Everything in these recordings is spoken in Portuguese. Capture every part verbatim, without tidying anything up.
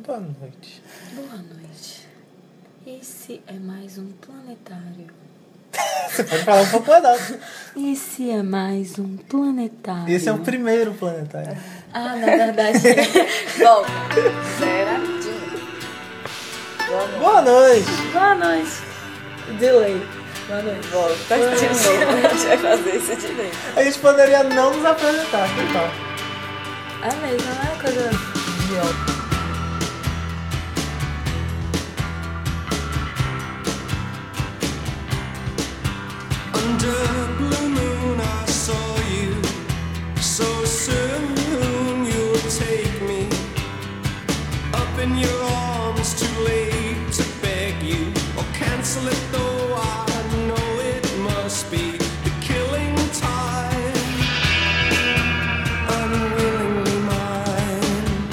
Boa noite. Boa noite. Esse é mais um planetário. Você pode falar um pouco mais. Esse é mais um planetário. Esse é o primeiro planetário. Ah, na verdade. Volta. Zera de novo. Boa noite. Boa noite. Delay. Boa noite. Volta de novo. A gente vai fazer isso de novo. A gente poderia não nos apresentar, que tal? É mesmo, não é coisa idiota. Under blue moon I saw you. So soon you'll take me up in your arms, too late to beg you or cancel it, though I know it must be the killing time, unwillingly mine.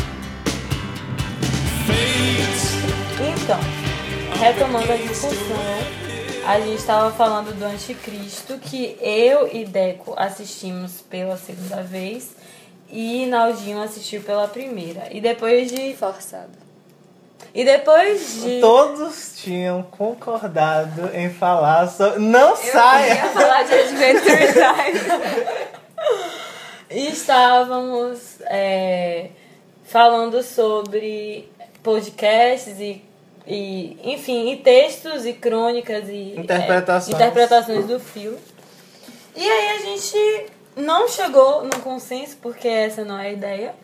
Fate. Então, retomando a discussão, a gente estava falando do Anticristo, que eu e Deco assistimos pela segunda vez e Naldinho assistiu pela primeira. E depois de... Forçado. E depois de... Todos tinham concordado em falar sobre... Não saia! Eu ia falar de Adventure Time. E estávamos é, falando sobre podcasts e E, enfim, e textos e crônicas e Interpretações. é, interpretações do filme. E aí a gente não chegou num consenso, porque essa não é a ideia,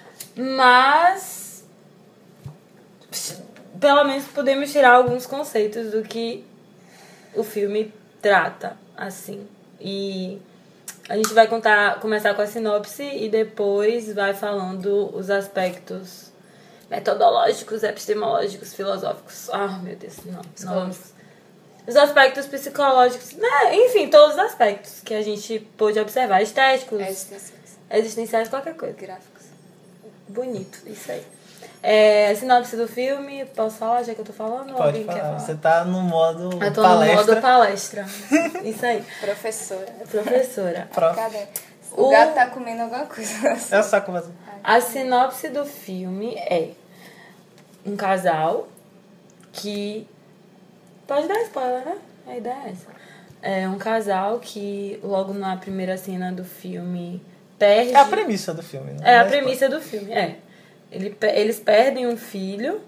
mas pelo menos podemos tirar alguns conceitos do que o filme trata, assim. E a gente vai contar, começar com a sinopse e depois vai falando os aspectos metodológicos, epistemológicos, filosóficos. Ah, meu Deus, não. não. Os aspectos psicológicos, né? Enfim, todos os aspectos que a gente pôde observar. Estéticos, Existenciais. existenciais, qualquer coisa. Gráficos. Bonito, isso aí. É, a sinopse do filme, posso falar já que eu tô falando? Pode Alguém falar. quer falar? Você tá no modo Eu tô palestra. no modo palestra. Isso aí. Professora. Professora. Prof. Cadê? O, O- gato tá comendo alguma coisa. É só começar. A sinopse do filme é um casal que... Pode dar spoiler, né? A ideia é essa. É um casal que logo na primeira cena do filme perde... É a premissa do filme, né? É a Mas, premissa do filme, é. Ele, pe- eles perdem um filho.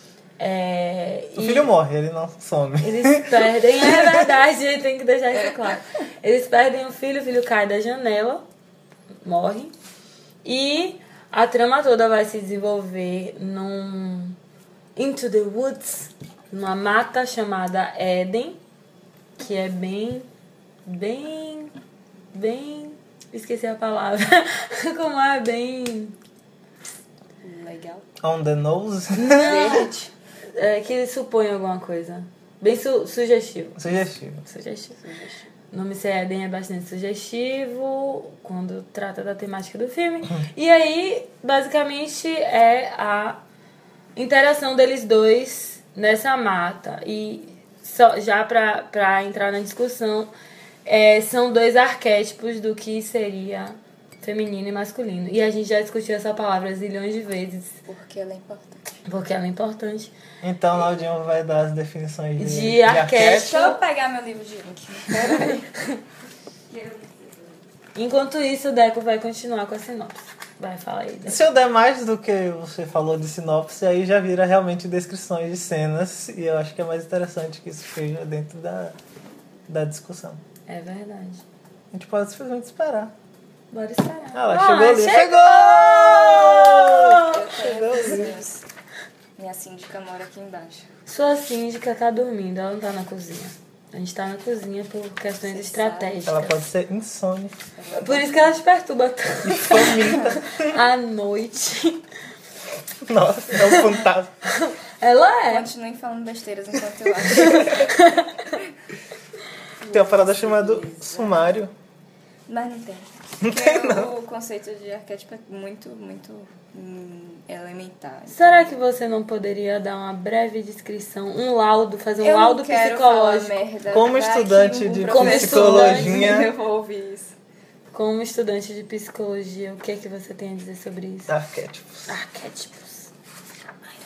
É, O e filho morre, ele não some. Eles perdem, é verdade, tem que deixar isso claro. Eles perdem um filho, o filho cai da janela, morre. E a trama toda vai se desenvolver num Into the Woods, numa mata chamada Éden, que é bem, bem, bem, esqueci a palavra, como é bem, Legal. On the nose. Verde. é, que supõe alguma coisa, bem su- sugestivo. Sugestivo. Sugestivo. O nome Se Éden é bastante sugestivo quando trata da temática do filme. E aí, basicamente, é a interação deles dois nessa mata. E só, já pra, pra entrar na discussão, é, são dois arquétipos do que seria feminino e masculino. E a gente já discutiu essa palavra zilhões de vezes, Porque ela é importante. porque ela é importante. Então, Laudinho vai dar as definições de, De de arquétipo. Deixa eu pegar meu livro de link. Peraí. Enquanto isso, o Deco vai continuar com a sinopse. Vai, fala aí, Deco. Se eu der mais do que você falou de sinopse, aí já vira realmente descrições de cenas. E eu acho que é mais interessante que isso esteja dentro da, da discussão. É verdade. A gente pode simplesmente esperar. Bora esperar. Ah, lá, chegou ali. Chegou! Eu Chegou tenho ali. vizinhos. Minha síndica mora aqui embaixo. Sua síndica tá dormindo, ela não tá na cozinha. A gente tá na cozinha por questões Você estratégicas. Ela pode ser insônia. Por isso que ela te perturba tanto. Faminta. À noite. Nossa, é um fantasma. Ela é. Continuem falando besteiras enquanto eu acho. Tem uma parada chamada sumário. Mas não tem. Não Porque tem, não. O conceito de arquétipo é muito, muito hum, elementar. Será que você não poderia dar uma breve descrição, um laudo, fazer um eu laudo não quero psicológico? falar merda. Como Vai estudante que um de professor psicologia. Eu vou ouvir isso. Como estudante de psicologia, o que é que você tem a dizer sobre isso? Arquétipos. Arquétipos. I don't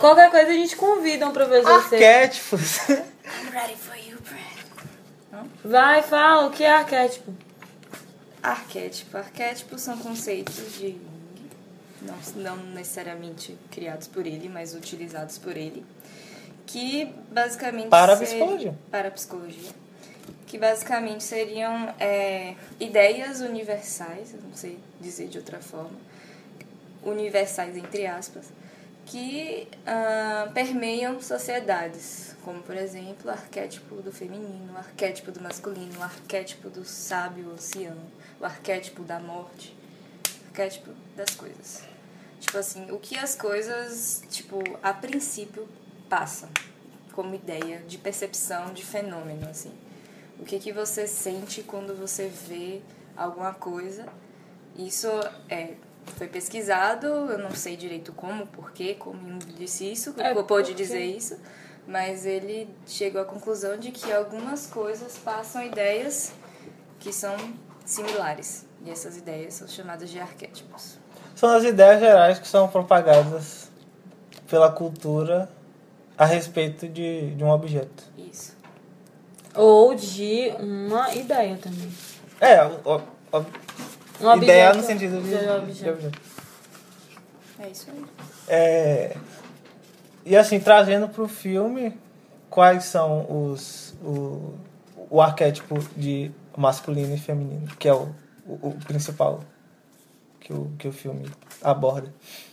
Qualquer coisa a gente convida um professor seu. Arquétipos. I'm ready for you, Brad. Vai, fala, o que é arquétipo? Arquétipo. Arquétipos são conceitos de Jung, não, não necessariamente criados por ele, mas utilizados por ele, que basicamente... Para a ser- psicologia. Para a psicologia. Que basicamente seriam é, ideias universais, eu não sei dizer de outra forma, universais entre aspas, que ah, permeiam sociedades, como, por exemplo, o arquétipo do feminino, o arquétipo do masculino, o arquétipo do sábio ancião, o arquétipo da morte, o arquétipo das coisas. Tipo assim, o que as coisas, tipo, a princípio passam como ideia de percepção de fenômeno, assim. O que que você sente quando você vê alguma coisa. Isso é, foi pesquisado, eu não sei direito como, porquê, como Jung disse isso, É, pôde porque- dizer isso, mas ele chegou à conclusão de que algumas coisas passam ideias que são similares. E essas ideias são chamadas de arquétipos. São as ideias gerais que são propagadas pela cultura a respeito de, de um objeto. Isso. Ou de uma ideia também. É, o, o, Um ideia objeto no sentido de, de de objeto. objeto. É isso aí. É, e assim, trazendo para o filme, quais são os o, o arquétipo de masculino e feminino, que é o, o, o principal que o, que o filme aborda.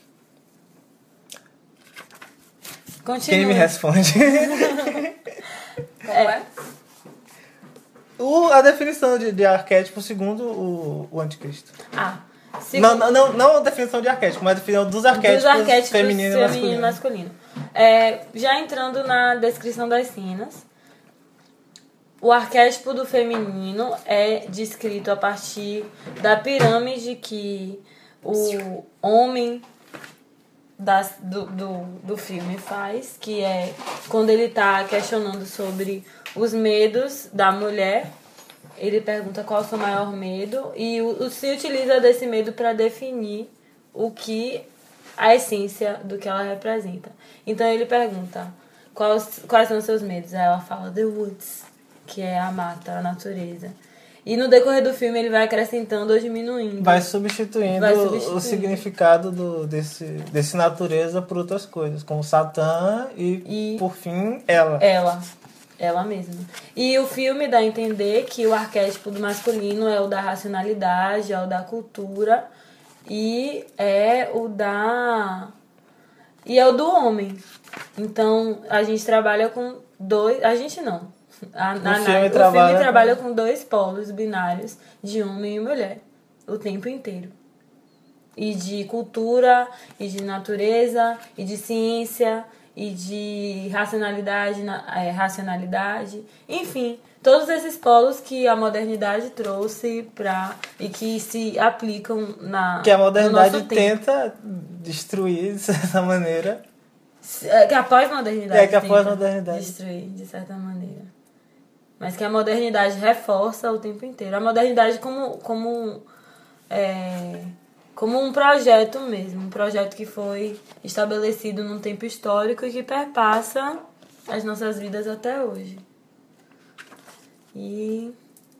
Continua. Quem me responde? Como é? o, a definição de, de arquétipo segundo o, o anticristo. Ah, Não, segundo- não, não, não a definição de arquétipo, mas a definição dos arquétipos, dos arquétipos feminino e masculino. feminino e masculino. É, já entrando na descrição das cenas, o arquétipo do feminino é descrito a partir da pirâmide que o homem das, do, do, do filme faz, que é quando ele está questionando sobre os medos da mulher. Ele pergunta qual é o seu maior medo e o, o, se utiliza desse medo para definir o que a essência do que ela representa. Então ele pergunta quais, quais são os seus medos. Aí ela fala The Woods, que é a mata, a natureza. E no decorrer do filme ele vai acrescentando ou diminuindo. Vai substituindo, Vai o substituindo. significado do, desse, desse natureza por outras coisas, como Satã e, E- por fim, ela. Ela. Ela mesma. E o filme dá a entender que o arquétipo do masculino é o da racionalidade, é o da cultura e é o da... E é o do homem. Então, a gente trabalha com dois... A gente não. A, na, filme na- o trabalha filme com- trabalha com dois polos binários de homem e mulher. O tempo inteiro. E de cultura, e de natureza, e de ciência, e de racionalidade, na- é, racionalidade, enfim, todos esses polos que a modernidade trouxe pra, e que se aplicam na, Que a no modernidade nosso tempo. tenta destruir, de certa maneira. É, que a pós-modernidade É, que a tenta pós-modernidade. destruir, de certa maneira. Mas que a modernidade reforça o tempo inteiro. A modernidade como, como, é, como um projeto mesmo. Um projeto que foi estabelecido num tempo histórico e que perpassa as nossas vidas até hoje. E...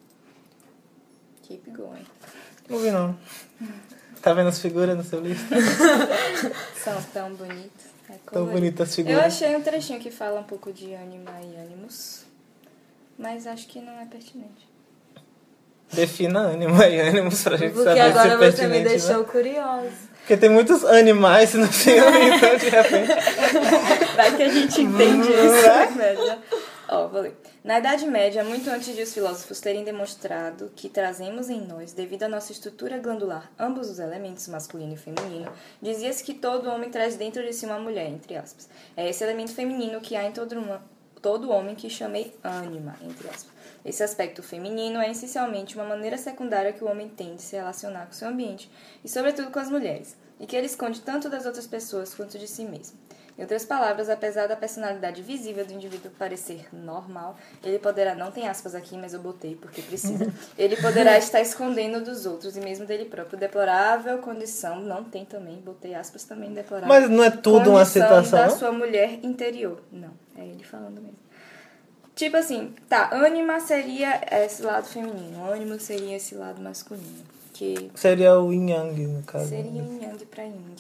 Keep going. Não vi, não. Tá vendo as figuras no seu livro? São tão bonitos. É Tão colorido. bonitas as Eu figuras. achei um trechinho que fala um pouco de anima e ânimos, mas acho que não é pertinente. Defina ânima e ânimos pra gente Porque saber agora se é você me pertinente, deixou né? curiosa. Porque tem muitos animais no filme, então de repente... Vai que a gente entende isso na média. Ó, vou ler. Na Idade Média, muito antes de os filósofos terem demonstrado que trazemos em nós, devido à nossa estrutura glandular, ambos os elementos, masculino e feminino, dizia-se que todo homem traz dentro de si uma mulher, entre aspas. É esse elemento feminino que há em todo, uma, todo homem que chamei ânima, entre aspas. Esse aspecto feminino é essencialmente uma maneira secundária que o homem tem de se relacionar com o seu ambiente, e sobretudo com as mulheres. e que ele esconde tanto das outras pessoas quanto de si mesmo. Em outras palavras, apesar da personalidade visível do indivíduo parecer normal, ele poderá, não tem aspas aqui, mas eu botei porque precisa, ele poderá estar escondendo dos outros e mesmo dele próprio. Deplorável condição, não tem também, botei aspas também, deplorável. Mas não é tudo uma citação? Da sua mulher interior. Não, é ele falando mesmo. Tipo assim, tá, ânima seria esse lado feminino, ânimo seria esse lado masculino. Que seria o yin yang, no caso. Seria o yin yang pra yin.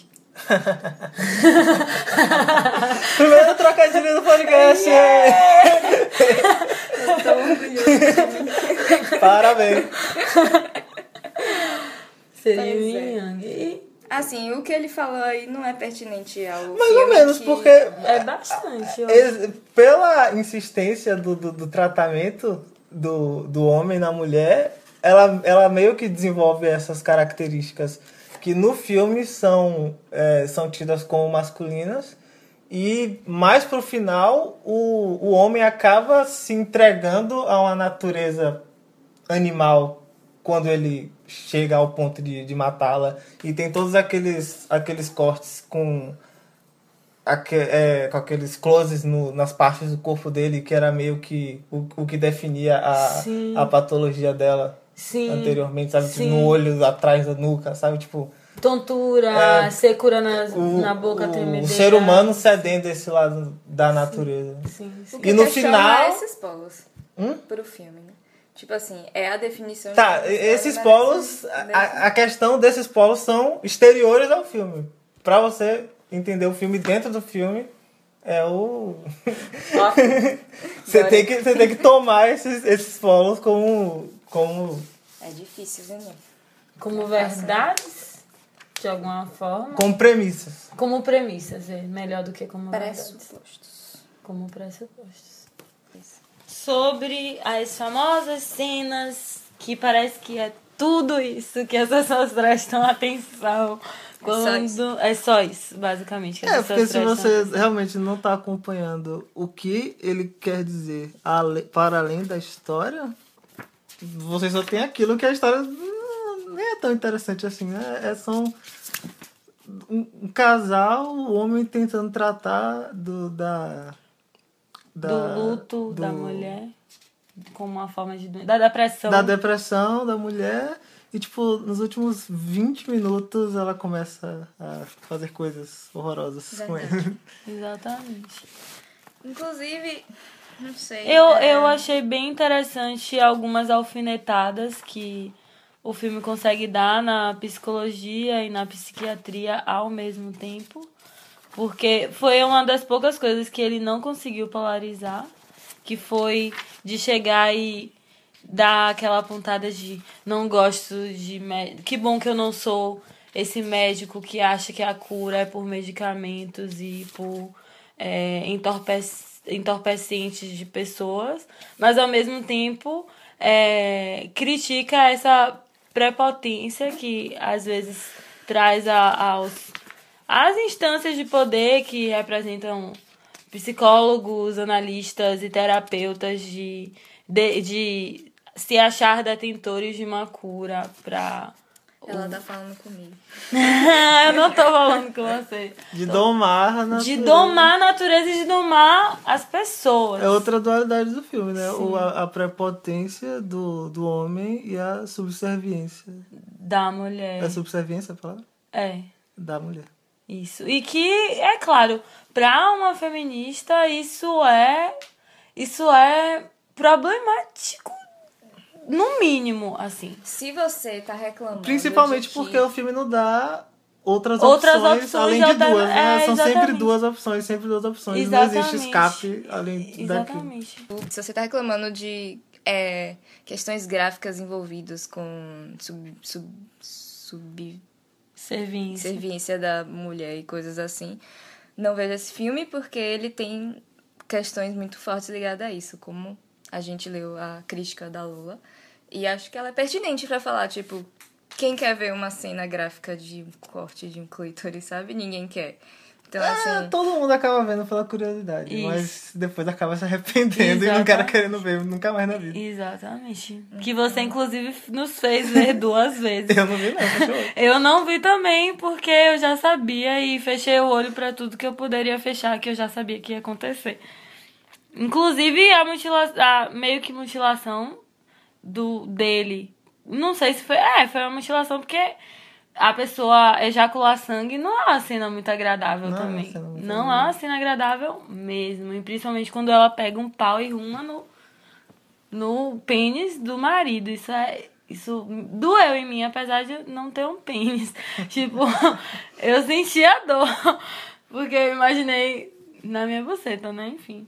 Primeiro trocadilho do podcast. Yeah! Eu tô orgulhosa de mim. Parabéns. Seria Pois o yin é. yang. Assim, o que ele falou aí não é pertinente ao Mais filme ou menos, que... porque É bastante. eu acho. ex- pela insistência do, do, do tratamento do, do homem na mulher, ela, ela meio que desenvolve essas características que no filme são, é, são tidas como masculinas, e mais pro final o, o homem acaba se entregando a uma natureza animal quando ele chega ao ponto de, de matá-la, e tem todos aqueles, aqueles cortes com, aque, é, com aqueles closes no, nas partes do corpo dele, que era meio que o, o que definia a, a patologia dela. Sim. Anteriormente, sabe? Tipo, Sim. no olho, atrás da nuca, sabe? Tipo, Tontura, É, secura na, o, na boca, o, tremedeira. o ser humano cedendo esse lado da natureza. Sim, sim. O que E no questiona final- é esses polos Hum? pro filme, né? Tipo assim, é a definição... Tá, de esses mas polos, assim, a, a questão desses polos são exteriores ao filme. Pra você entender o filme dentro do filme, é o... Ó, você, Bora. tem que, você tem que tomar esses, esses polos como... como é difícil, viu, né? Como verdades, de alguma forma. como premissas. Como premissas, é melhor do que como verdades. Pressupostos. Como pressupostos. Isso. Sobre as famosas cenas que parece que é tudo isso que as pessoas prestam atenção. Quando... só isso. É só isso, basicamente. Que as É, pessoas porque se prestam você atenção. realmente não está acompanhando o que ele quer dizer ale- para além da história, você só tem aquilo que a história hum, nem é tão interessante assim, né? É só um, um- um casal, o homem tentando tratar do, da, da... Do luto do- da mulher, como uma forma de... Da depressão. Da depressão da mulher. E, tipo, nos últimos vinte minutos ela começa a fazer coisas horrorosas com Verdade. ele. Exatamente. Inclusive, não sei... Eu, é, eu achei bem interessante algumas alfinetadas que o filme consegue dar na psicologia e na psiquiatria ao mesmo tempo. Porque foi uma das poucas coisas que ele não conseguiu polarizar, que foi de chegar e dar aquela pontada de não gosto de médico. Que bom que eu não sou esse médico que acha que a cura é por medicamentos e por é, entorpec- entorpecentes de pessoas, mas ao mesmo tempo é, critica essa prepotência que às vezes traz a, aos, às instâncias de poder que representam psicólogos, analistas e terapeutas de, de, de se achar detentores de uma cura para... Ela tá falando comigo. Eu não tô falando com você. De domar a natureza. De domar a natureza e de domar as pessoas. É outra dualidade do filme, né? O, a, a prepotência do, do homem e a subserviência. Da mulher. É subserviência a palavra? É, Da mulher. isso. E que, é claro, pra uma feminista, isso é... Isso é problemático, no mínimo, assim. Se você tá reclamando... Principalmente de que- porque o filme não dá outras, Outras opções, opções além de de alterna- duas, né? é, São sempre exatamente. duas opções, sempre duas opções. Exatamente. Não existe escape além daquilo. Exatamente. Se você tá reclamando de é, questões gráficas envolvidas com sub, sub, sub, Serviço. serviência da mulher e coisas assim, não veja esse filme porque ele tem questões muito fortes ligadas a isso, como a gente leu a crítica da Lula. E acho que ela é pertinente pra falar, tipo, quem quer ver uma cena gráfica de um corte de um clítoris, sabe? Ninguém quer. Então, É, assim... todo mundo acaba vendo pela curiosidade, Isso. mas depois acaba se arrependendo e não Exatamente. quer querendo ver nunca mais na vida. Exatamente. Que você, inclusive, nos fez ver duas vezes. Eu não vi, não, fechou. Eu não vi também, porque eu já sabia e fechei o olho pra tudo que eu poderia fechar, que eu já sabia que ia acontecer. Inclusive, a mutilação, a meio que mutilação do, dele. Não sei se foi... É, foi uma mutilação porque a pessoa ejacular sangue não é uma cena muito agradável Não é uma também. cena muito Não é agradável. uma cena agradável mesmo. E principalmente quando ela pega um pau e ruma no, no pênis do marido. Isso é... Isso doeu em mim, apesar de não ter um pênis. Tipo, eu senti a dor. Porque eu imaginei na minha buceta, né? Enfim.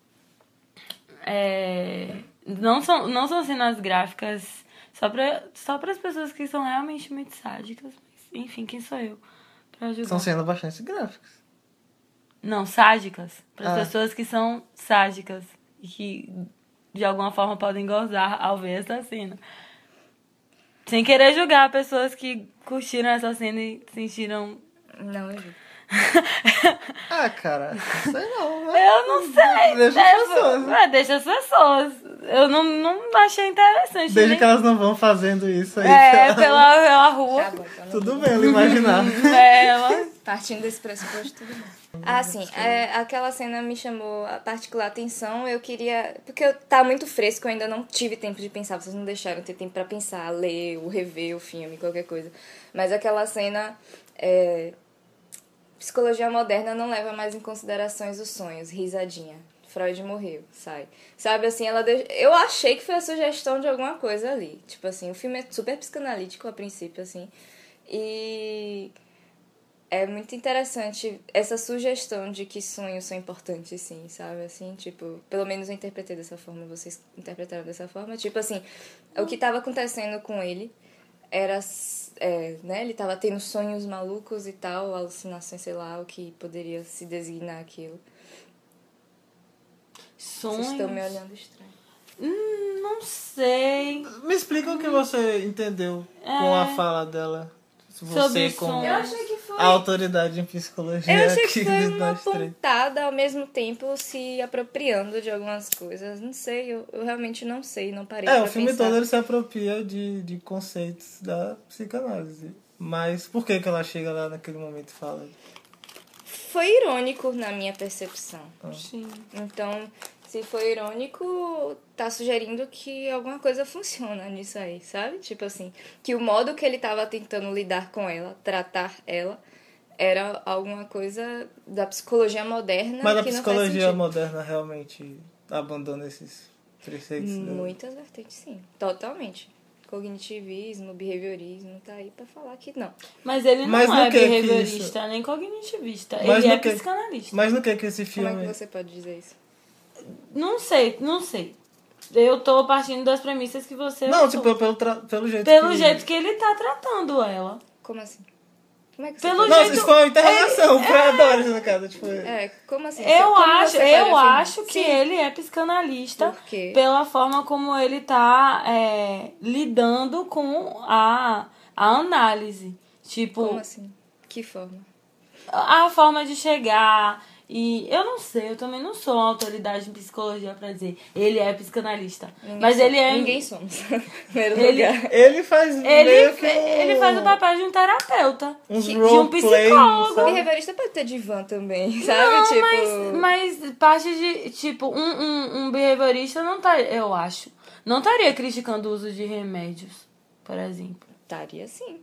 É... Não são, não são cenas gráficas só para só as pessoas que são realmente muito sádicas. Mas, enfim, quem sou eu pra julgar? São cenas bastante gráficas. Não, sádicas. Para as Ah. pessoas que são sádicas. E que, de alguma forma, podem gozar ao ver essa cena. Sem querer julgar pessoas que curtiram essa cena e sentiram... Não, eu vi. Ah, cara, sei não, né? Eu não sei. Deixa as Eu- pessoas. É, deixa as pessoas. Eu não, não achei interessante. Desde nem- que elas não vão fazendo isso aí. É, pela, pela rua. Tá bom, então não Tudo vi. bem, eu imaginar. É, ela... Partindo desse pressuposto, tudo bem. Ah, sim. É, aquela cena me chamou a particular atenção. Eu queria... Porque eu- tá muito fresco, eu ainda não tive tempo de pensar. Vocês não deixaram ter tempo pra pensar, ler, ou rever o filme, qualquer coisa. Mas aquela cena... É... Psicologia moderna não leva mais em considerações os sonhos. Risadinha. Freud morreu, sai. Sabe, assim, ela... deix- Eu achei que foi a sugestão de alguma coisa ali. Tipo assim, o filme é super psicanalítico a princípio, assim. E... É muito interessante essa sugestão de que sonhos são importantes, sim, sabe? Assim, tipo, pelo menos eu interpretei dessa forma, vocês interpretaram dessa forma. Tipo assim, o que estava acontecendo com ele era, é, né? Ele tava tendo sonhos malucos e tal, alucinações, sei lá, o que poderia se designar aquilo. Sonhos... Vocês estão me olhando estranho. Hum, não sei. Me explica o que você entendeu com a fala dela. Você Sobre como som. Eu achei que foi... a autoridade em psicologia Eu achei aqui que foi dos uma nós três. pontada, ao mesmo tempo se apropriando de algumas coisas. Não sei, eu, eu realmente não sei, não parei É, pra o filme pensar. todo ele se apropria de, de conceitos da psicanálise. Mas por que que ela chega lá naquele momento e fala? Foi irônico na minha percepção. Sim. Então, se foi irônico, tá sugerindo que alguma coisa funciona nisso aí, sabe? Tipo assim, que o modo que ele tava tentando lidar com ela, tratar ela, era alguma coisa da psicologia moderna. Mas a que não faz psicologia sentido. moderna realmente abandona esses preceitos? né? Muitas vertentes, sim. Totalmente. Cognitivismo, behaviorismo, tá aí pra falar que não. Mas ele não Mas no é que que behaviorista, nem cognitivista. Mas ele no é que- psicanalista. Mas no que que esse Como filme... é que você pode dizer isso? Não sei, não sei. Eu tô partindo das premissas que você... Não, usou. tipo, pelo, tra... pelo jeito Pelo que... jeito que ele tá tratando ela. Como assim? Como é que você Pelo pode... Nossa, jeito- isso foi uma interrogação pra Doris, no caso. Tipo, É, como assim? Eu Como acho, você pode eu afirmar? acho que Sim. ele é psicanalista Por quê? pela forma como ele tá é, lidando com a, a análise. Tipo, Como assim? Que forma? a forma de chegar. E eu não sei, eu também não sou uma autoridade em psicologia pra dizer ele é psicanalista. Ninguém mas somos. ele é. Ninguém somos. Em primeiro Ele- lugar. ele faz Ele, meio que um... ele faz o papel de um terapeuta. Uns de, de role um play, psicólogo. sabe? Behaviorista pode ter divã também, sabe? Não, tipo... mas, mas parte de, tipo, um, um, um behaviorista não tá, eu acho, não estaria criticando o uso de remédios, por exemplo. Estaria sim.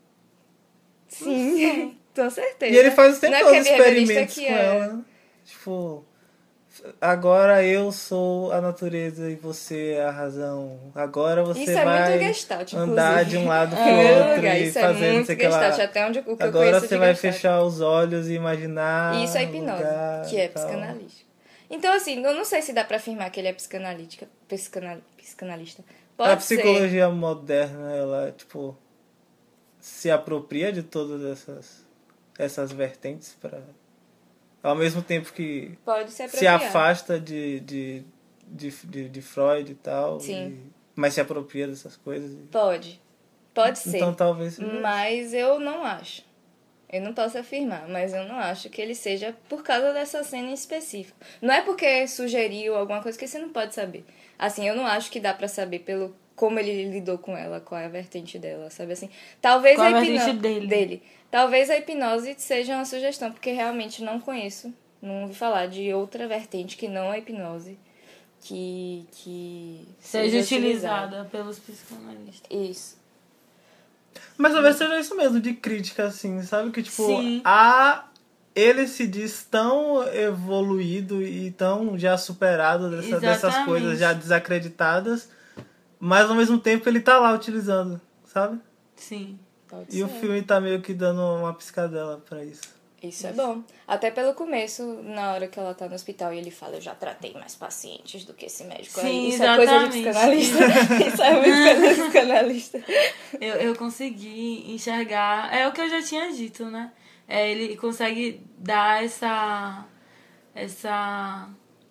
Sim, com certeza. E ele faz o tempo Não é todo porque é behaviorista experimentos que com é- ela. né? Tipo, agora eu sou a natureza e você é a razão. Agora você Isso é vai muito Gestalt, andar inclusive. de um lado pro Em primeiro outro lugar, e isso é fazendo não muito sei o que lá. Gestalt, até onde o que eu Agora conheço você de vai Gestalt. fechar os olhos e imaginar E isso é um hipnose, lugar que é e tal. psicanalítica. Então, assim, eu não sei se dá pra afirmar que ele é psicanalítica, psicanal, psicanalista. Pode A ser. psicologia moderna, ela, tipo, se apropria de todas essas, essas vertentes para ao mesmo tempo que Pode se se apropriar. afasta de, de, de, de, de Freud e tal, Sim. e- mas se apropria dessas coisas. Pode. Pode ser. Então talvez seja- Mas eu não acho. Eu não posso afirmar, mas eu não acho que ele seja por causa dessa cena em específico. Não é porque sugeriu alguma coisa que você não pode saber. Assim, eu não acho que dá pra saber pelo como ele lidou com ela, qual é a vertente dela, sabe assim? Talvez Qual a a hipnose vertente dele? dele. Talvez a hipnose seja uma sugestão, porque realmente não conheço, não ouvi falar de outra vertente que não a hipnose que que Seja utilizada pelos psicanalistas. Isso. Mas talvez seja isso mesmo, de crítica, assim, sabe? Que, tipo, Sim. a... ele se diz tão evoluído e tão já superado dessa, dessas Exatamente. coisas já desacreditadas, mas ao mesmo tempo ele tá lá utilizando, sabe? Sim. Pode E ser. o filme tá meio que dando uma piscadela pra isso. Isso é bom. Até pelo começo, na hora que ela tá no hospital e ele fala, eu já tratei mais pacientes do que esse médico Sim, aí. Isso é coisa de exatamente. psicanalista. Isso é muito coisa de psicanalista. Eu, eu consegui enxergar. É o que eu já tinha dito, né? É, ele consegue dar essa. Essa.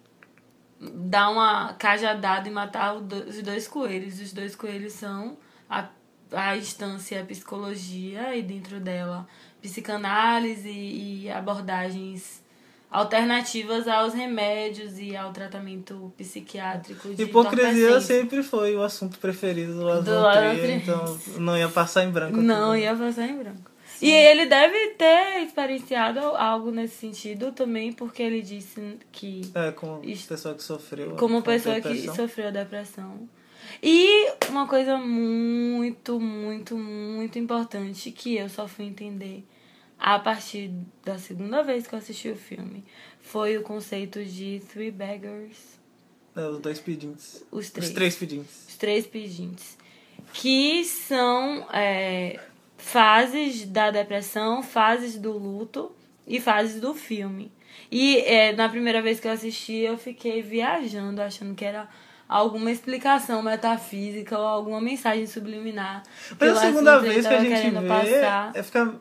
Dar uma cajadada e matar o do- os dois coelhos. Os dois coelhos são a, a instância psicologia e dentro dela psicanálise e abordagens alternativas aos remédios e ao tratamento psiquiátrico de Hipocrisia entorpecentes. sempre foi o assunto preferido do Lázaro Do Lázaro Trier, Trier. então não ia passar em branco. Não, aquilo. ia passar em branco. E ele deve ter experienciado algo nesse sentido também, porque ele disse que, É, como Isso. pessoa que sofreu. como a pessoa que depressão. sofreu depressão. E uma coisa muito, muito, muito importante que eu só fui entender a partir da segunda vez que eu assisti o filme foi o conceito de Three Beggars, É, os dois pedintes. os três. Os três pedintes. Os três pedintes, que são é, fases da depressão, fases do luto e fases do filme. E é, na primeira vez que eu assisti, eu fiquei viajando, achando que era alguma explicação metafísica ou alguma mensagem subliminar. que Mas o a segunda Lázaro Trier vez que a tava gente querendo vê, passar. é, fica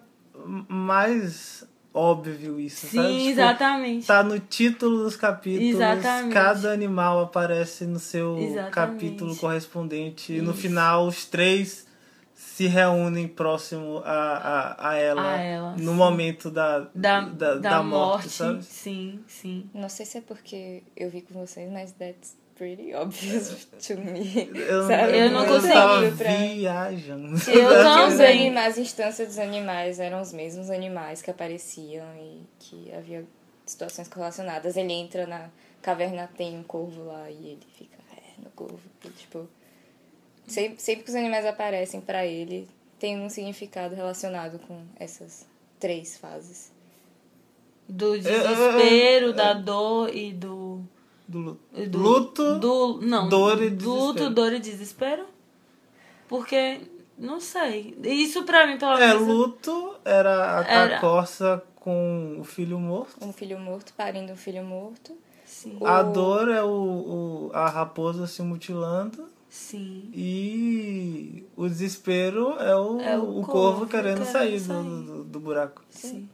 mais óbvio isso, Sim, sabe? Tipo, exatamente. tá no título dos capítulos, Exatamente. cada animal aparece no seu Exatamente. capítulo correspondente. E no Isso. final, os três se reúnem próximo a, a, a, ela, A ela, no sim. momento da, Da, da, da, da morte, morte, sabe? sim, sim. Não sei se é porque eu vi com vocês, mas that's pretty obvious to me. Eu, sabe? Eu não eu consegui tava pra- viajando. Eu Porque os também. animais, as instâncias dos animais eram os mesmos animais que apareciam e que havia situações correlacionadas. Ele entra na caverna, tem um corvo lá e ele fica é, no corvo. E, tipo, sempre, sempre que os animais aparecem pra ele, tem um significado relacionado com essas três fases. Do eu- desespero, da dor e do... Do luto. e do Luto, do, não, dor e do luto, desespero. dor e desespero? Porque, não sei. Isso pra mim, pelo É, menos... luto era a Era. Cacorça com o filho morto. Um filho morto parindo um filho morto. Sim, A O- dor é o, o, a raposa se mutilando. sim. E o desespero é o, É o o corvo corvo querendo, querendo sair, sair. Do, do, do buraco. Sim.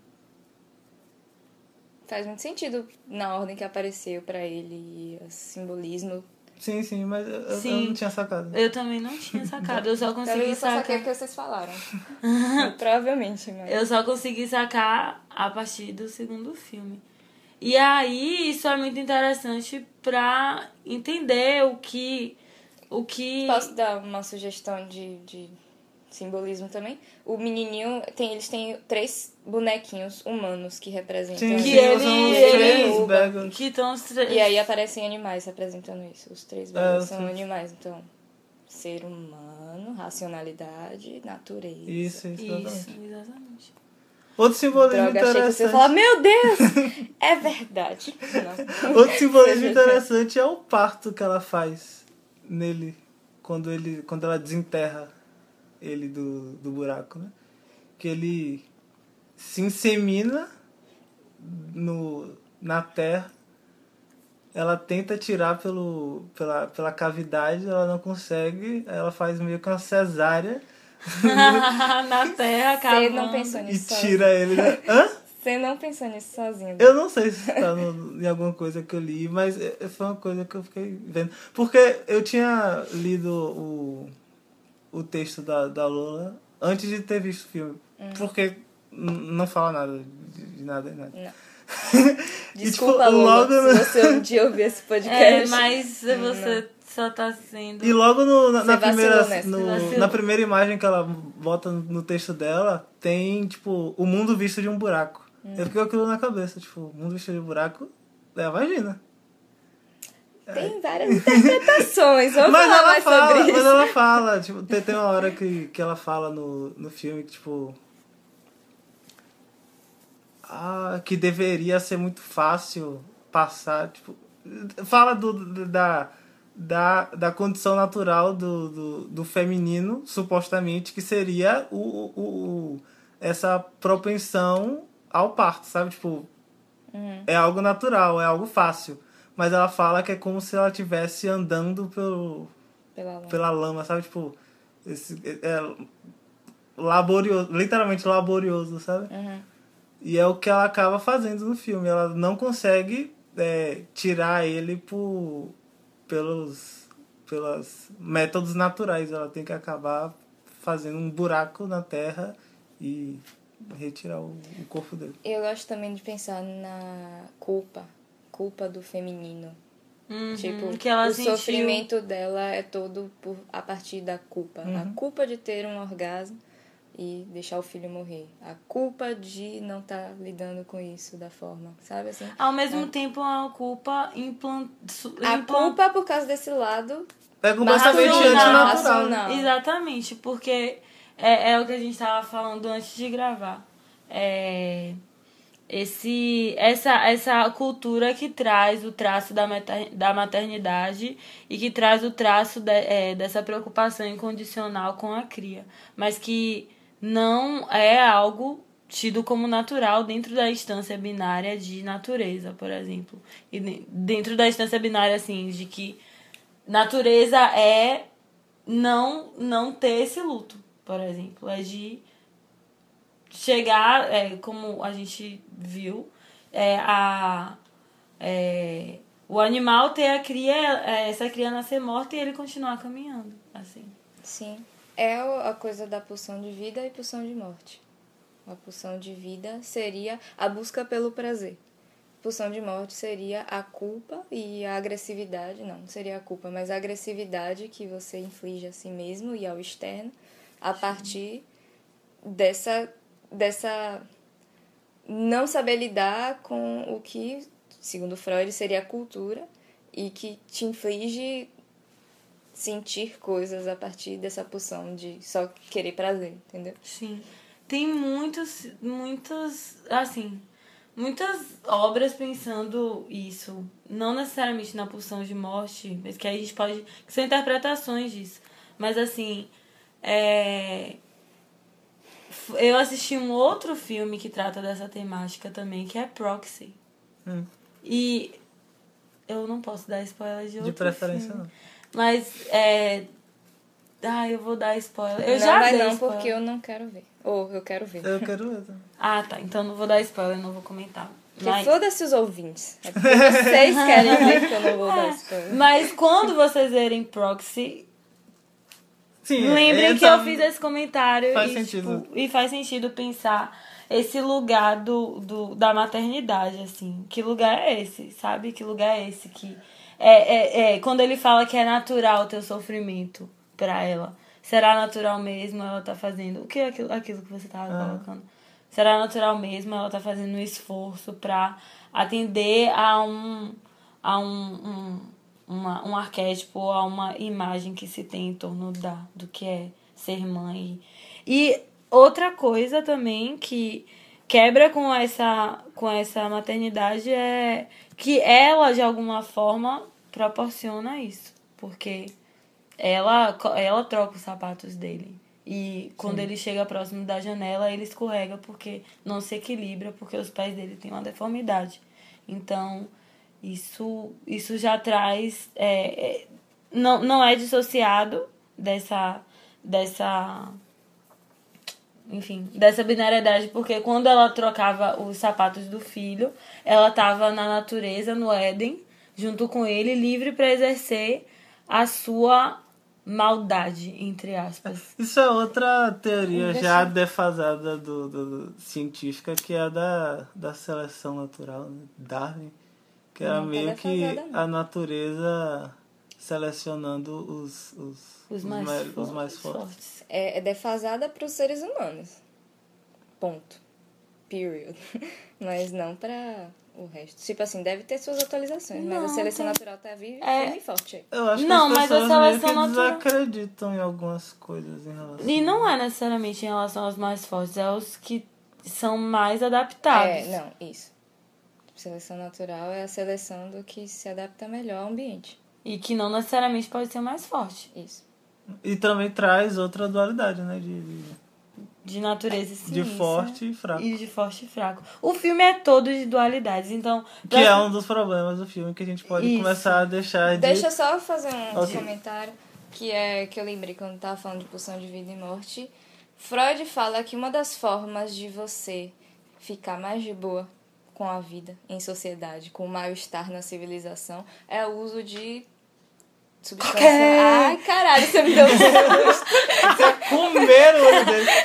Faz muito sentido na ordem que apareceu pra ele e o simbolismo. Sim, sim, mas eu, eu Sim. não tinha sacado. Eu também não tinha sacado, eu só Talvez consegui eu só saquei sacar... porque vocês falaram. Provavelmente, mas... Eu só consegui sacar a partir do segundo filme. E aí, isso é muito interessante pra entender o que... O que... Posso dar uma sugestão de, de simbolismo também? O menininho, tem, eles têm três bonequinhos humanos que representam... Sim, Que sim, ele- são os ele- três Beggars. Que estão os três... E aí aparecem animais representando isso. Os três É, velhos são sim. animais. Então, ser humano, racionalidade, natureza. Isso, isso, Isso, exatamente. exatamente. Outro simbolismo Droga, achei que você ia interessante. falar, meu Deus, é verdade. Não. Outro simbolismo interessante é o parto que ela faz nele quando, ele, quando ela desenterra ele do, do buraco, né? Que ele se insemina no, na terra, ela tenta tirar pelo, pela, pela cavidade, ela não consegue, aí ela faz meio que uma cesárea Na terra, Você cavando. não pensou e nisso sozinho. tira ele. Da... Hã? Você não pensou nisso sozinho. Eu não sei se tá no, em alguma coisa que eu li, mas é- foi uma coisa que eu fiquei vendo. Porque eu tinha lido o, o texto da, da Lola antes de ter visto o filme. Porque n- não fala nada de, de nada, de nada. Não. E, Desculpa, tipo, Lola, logo no- se você um dia ouvir esse É, podcast. mas você só tá sendo... E logo no, na, na Você vacilou primeira, nessa. no- Você vacilou. na primeira imagem que ela bota no texto dela, tem, tipo, o mundo visto de um buraco. Hum. Eu fiquei com aquilo na cabeça, tipo, o mundo visto de um buraco é a vagina. Tem várias interpretações. Vamos Mas falar ela mais fala, sobre mas isso. ela fala, tipo, tem, tem uma hora que, que ela fala no, no filme que, tipo... Ah, que deveria ser muito fácil passar, tipo... Fala do, do- da, da, da condição natural do, do, do feminino, supostamente, que seria o, o, o- essa propensão ao parto, sabe? Tipo, é algo natural, é algo fácil. Mas ela fala que é como se ela estivesse andando pelo, Pela lama. pela lama, sabe? Tipo, esse, é laborioso, literalmente laborioso, sabe? Uhum. E é o que ela acaba fazendo no filme. Ela não consegue é, tirar ele por, pelos, pelos métodos naturais. Ela tem que acabar fazendo um buraco na terra e retirar o, o corpo dele. Eu gosto também de pensar na culpa. Culpa do feminino. Uhum, Tipo, que ela o sentiu... sofrimento dela é todo por, a partir da culpa. A culpa de ter um orgasmo e deixar o filho morrer. A culpa de não estar lidando com isso da forma, sabe assim? Ao mesmo tempo, é uma culpa implant... su- A implant- culpa por causa desse lado É completamente Racional, antinatural. racional. Exatamente, porque é, é o que a gente estava falando antes de gravar. É... Esse, essa, essa cultura que traz o traço da, mater, da maternidade e que traz o traço de, é, dessa preocupação incondicional com a cria, mas que não é algo tido como natural dentro da instância binária de natureza, por exemplo. E dentro da instância binária, assim, de que natureza é não, não ter esse luto, por exemplo. É de chegar, é, como a gente viu, é, a, é, o animal ter a cria, é, essa cria nascer morta e ele continuar caminhando, assim. Sim. É a coisa da pulsão de vida e pulsão de morte. A pulsão de vida seria a busca pelo prazer. Pulsão de morte seria a culpa e a agressividade. Não, não seria a culpa, mas a agressividade que você inflige a si mesmo e ao externo a partir dessa, dessa não saber lidar com o que, segundo Freud, seria a cultura e que te inflige sentir coisas a partir dessa pulsão de só querer prazer, entendeu? Sim. Tem muitos, muitas, assim, muitas obras pensando isso. Não necessariamente na pulsão de morte, mas que aí a gente pode... que são interpretações disso. Mas, assim, é... eu assisti um outro filme que trata dessa temática também, que é Proxy. Hum. E eu não posso dar spoiler de outro De preferência, filme. não. Mas, é... ah, eu vou dar spoiler. Eu não já vai dei não, spoiler. porque eu não quero ver. Ou eu quero ver. Eu quero ver também. Ah, tá. Então não vou dar spoiler, não vou comentar. Porque Mas, foda-se os ouvintes. É porque vocês querem ver que eu não vou dar spoiler. mas quando vocês verem Proxy, Sim, lembrem é, que tá- eu fiz esse comentário faz e, sentido. tipo, e faz sentido pensar esse lugar do, do, da maternidade, assim. Que lugar é esse, sabe? Que lugar é esse que... É, é, é, quando ele fala que é natural o teu sofrimento pra ela. Será natural mesmo ela tá fazendo... O que é aquilo, aquilo que você tava Ah. colocando? Será natural mesmo ela tá fazendo um esforço pra atender a um... A um, um, uma, um arquétipo, a uma imagem que se tem em torno da, do que é ser mãe. E outra coisa também que quebra com essa, com essa maternidade é que ela, de alguma forma, proporciona isso. Porque ela, ela troca os sapatos dele. E quando ele chega próximo da janela, ele escorrega porque não se equilibra, porque os pés dele têm uma deformidade. Então, isso, isso já traz... É, é, não, não é dissociado dessa... dessa enfim, dessa binariedade, porque quando ela trocava os sapatos do filho, ela estava na natureza, no Éden, junto com ele, livre para exercer a sua maldade, entre aspas. Isso é outra teoria já defasada do, do, do científica, que é a da, da seleção natural, né? Darwin, que era Não tá meio que defasada, não. a natureza selecionando os, os, Os mais, me- fortes, os mais fortes. É, é defasada para os seres humanos. Ponto. Period. Mas não para o resto. Tipo assim, deve ter suas atualizações, mas Não, a seleção tem- natural tá viva e É. firme e forte aí. Eu acho Não, que as mas a pessoas meio que seleção natural- desacreditam em algumas coisas em relação. E não é necessariamente em relação aos mais fortes, é os que são mais adaptados. É, não, isso. Seleção natural é a seleção do que se adapta melhor ao ambiente. E que não necessariamente pode ser mais forte. Isso. E também traz outra dualidade, né? De, de, De natureza e de ciência. forte e fraco. E de forte e fraco. O filme é todo de dualidades, então... Que pra- é um dos problemas do filme que a gente pode Isso. começar a deixar de... Deixa eu só fazer um Ok. comentário que é que eu lembrei quando tava falando de pulsão de vida e morte. Freud fala que uma das formas de você ficar mais de boa com a vida em sociedade, com o mal-estar na civilização, é o uso de substância. Cocaine. Ai, caralho, você me deu um susto. Comer o olho dele.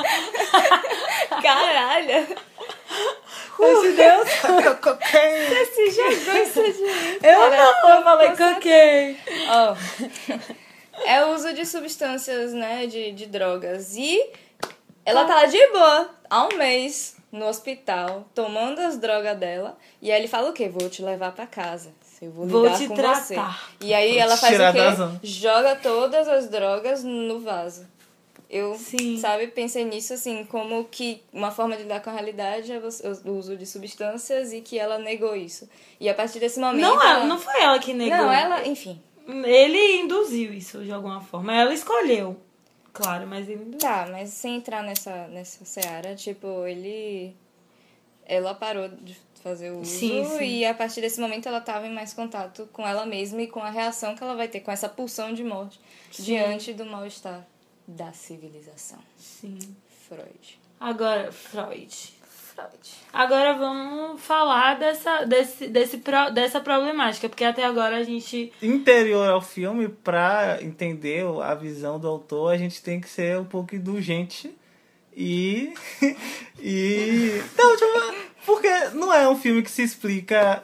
Caralho. Meu Deus! Cocaine. Você jogou isso de mim. Eu cara. não, eu falei coquei. Ó, é o uso de substâncias, né, de, de drogas. E ela tá lá de boa, há um mês, no hospital, tomando as drogas dela. E aí ele fala o quê? Vou te levar pra casa. Eu vou Vou lidar te com tratar. você. E aí Vou ela te faz tirar o quê? da zona. Joga todas as drogas no vaso. Eu, Sim. sabe, pensei nisso assim, como que uma forma de lidar com a realidade é você- o uso de substâncias e que ela negou isso. E a partir desse momento... Não, ela... ela, não foi ela que negou. Não, ela, enfim... Ele induziu isso de alguma forma. Ela escolheu. Claro, mas ele induziu. Tá, mas sem entrar nessa, nessa seara, tipo, ele... Ela parou de fazer o uso Sim, sim. e a partir desse momento ela tava em mais contato com ela mesma e com a reação que ela vai ter, com essa pulsão de morte Sim. diante do mal-estar da civilização. Sim. Freud. Agora, Freud. Freud. Agora vamos falar dessa, desse, desse, pro- dessa problemática, porque até agora a gente... Interior ao filme, pra entender a visão do autor, a gente tem que ser um pouco indulgente e... e... Não, tipo, porque não é um filme que se explica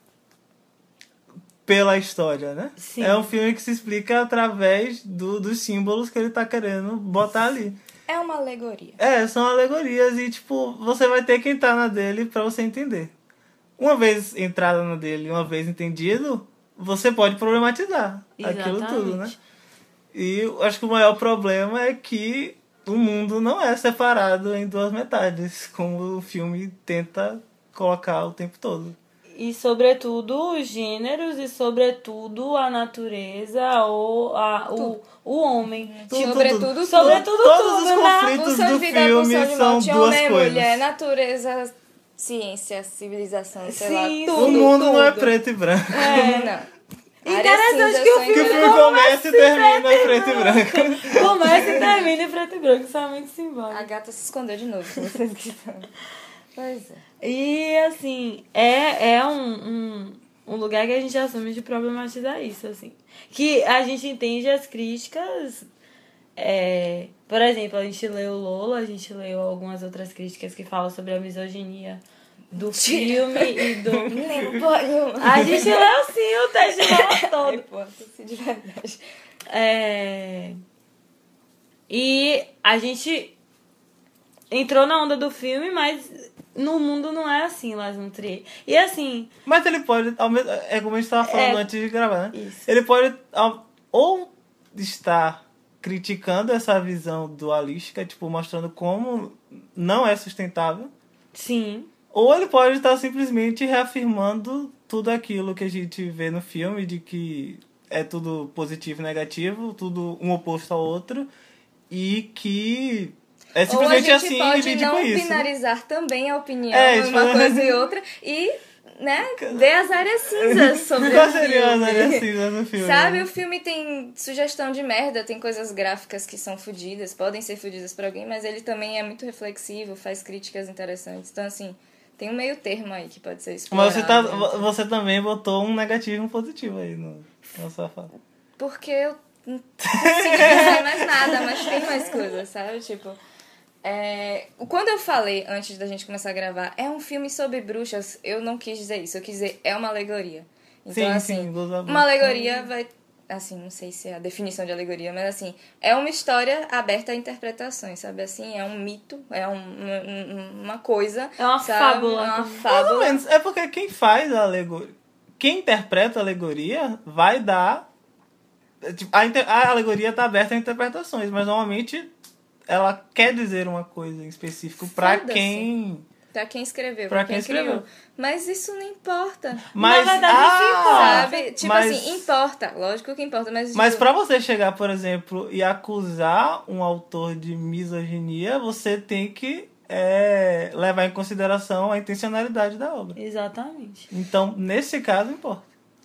pela história, né? Sim. É um filme que se explica através do, dos símbolos que ele tá querendo botar ali. É uma alegoria. É, são alegorias e, tipo, você vai ter que entrar na dele pra você entender. Uma vez entrada na dele, uma vez entendido, você pode problematizar aquilo Exatamente. tudo, né? E eu acho que o maior problema é que o mundo não é separado em duas metades, como o filme tenta colocar o tempo todo. E, sobretudo, os gêneros e, sobretudo, a natureza ou a, o, o homem. Tudo, Sobretudo, tudo. Sobretudo Todos tudo, os né? conflitos Pulsão do de vida, pulsão filme de são morte, duas homem, coisas. mulher, natureza, ciência, civilização, sei lá, Sim, tudo, O mundo não é tudo. preto e branco. É. Não. Interessante Áreas que o cinzas Que o filme filme começa e termina em preto e branco. começa e termina em preto e branco. Isso é muito simbólico. A gata se escondeu de novo, se vocês quiserem. Pois é. E, assim, é, é um, um, um lugar que a gente assume de problematizar isso, assim. Que a gente entende as críticas... é, por exemplo, a gente leu Lola, a gente leu algumas outras críticas que falam sobre a misoginia do filme e do... Não lembro porra nenhuma. A gente leu sim o texto dela Ai, todo. pô, tô de verdade. É... E a gente entrou na onda do filme, mas no mundo não é assim, Lars von Trier. E assim, Mas ele pode, ao mesmo- é como a gente estava falando É. antes de gravar, né? Isso. Ele pode ao- ou estar criticando essa visão dualística, tipo, mostrando como não é sustentável, sim, ou ele pode estar simplesmente reafirmando tudo aquilo que a gente vê no filme, de que é tudo positivo e negativo, tudo um oposto ao outro, e que é Ou a simplesmente gente assim e pode lide não com isso. binarizar também a opinião É, em isso uma é- coisa e outra e, né, ver as áreas cinzas sobre Quais o seriam as filme. áreas cinzas no filme? Sabe, o filme tem sugestão de merda, tem coisas gráficas que são fodidas, podem ser fodidas pra alguém, mas ele também é muito reflexivo, faz críticas interessantes. Então, assim, tem um meio termo aí que pode ser explorado. Mas você, tá, dentro. você também botou um negativo e um positivo aí no, na sua fala. Porque eu não consigo mais nada, mas tem mais coisas, sabe? Tipo, é, quando eu falei, antes da gente começar a gravar, é um filme sobre bruxas, eu não quis dizer isso, eu quis dizer, é uma alegoria. Então, Sim, assim, sim, vou usar uma alegoria vai... Assim, não sei se é a definição de alegoria, mas assim, é uma história aberta a interpretações, sabe? Assim, é um mito, é um, um- uma coisa... É uma sabe? fábula. É uma Mais ou fábula. menos. É porque quem faz a alegoria, quem interpreta a alegoria vai dar... tipo, A, inter- a alegoria está aberta a interpretações, mas normalmente ela quer dizer uma coisa em específico para Foda-se. quem... Pra quem escreveu, Pra pra quem quem, criou. escreveu. Mas isso não importa. Mas, Na verdade, ah, isso importa. Sabe? Tipo mas- assim, importa. Lógico que importa, mas... Mas tipo, pra você chegar, por exemplo, e acusar um autor de misoginia, você tem que é, levar em consideração a intencionalidade da obra. Exatamente. Então, nesse caso, importa.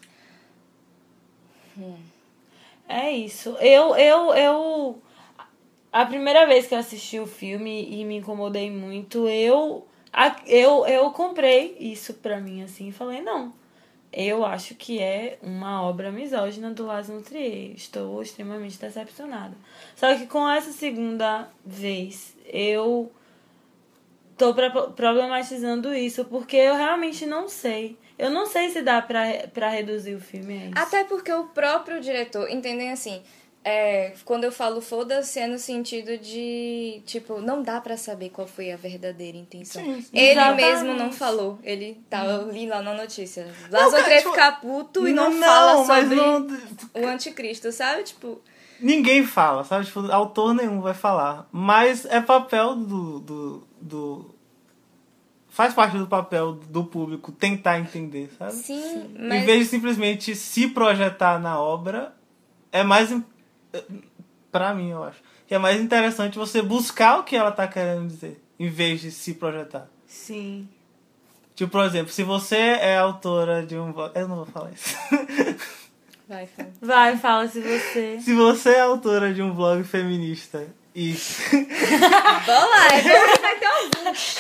É isso. Eu, eu, eu... A primeira vez que eu assisti o filme e me incomodei muito, eu... a- Eu, eu comprei isso pra mim, assim, e falei, não. Eu acho que é uma obra misógina do Lars von Trier. Estou extremamente decepcionada. Só que com essa segunda vez, eu tô pro- problematizando isso, porque eu realmente não sei. Eu não sei se dá pra, pra reduzir o filme a isso. Até porque o próprio diretor, entendem assim, é, quando eu falo foda-se é no sentido de, tipo, não dá pra saber qual foi a verdadeira intenção. Sim, sim. Ele Exatamente. mesmo não falou, ele tá, eu li lá na notícia. Não, Lars von cara, Trier tipo, ficar puto e não, não, fala mas sobre não- o anticristo, sabe? Tipo, Ninguém fala, sabe? Tipo, autor nenhum vai falar. Mas é papel do, do, do... Faz parte do papel do público tentar entender, sabe? sim, Em mas... vez de simplesmente se projetar na obra, é mais... im- Pra mim, eu acho. Que é mais interessante você buscar o que ela tá querendo dizer, em vez de se projetar. Sim. Tipo, por exemplo, se você é autora de um... blog- Eu não vou falar isso. Vai, fala. Vai, fala se você... Se você é autora de um blog feminista e... Vamos lá, é bom que vai ter alguns.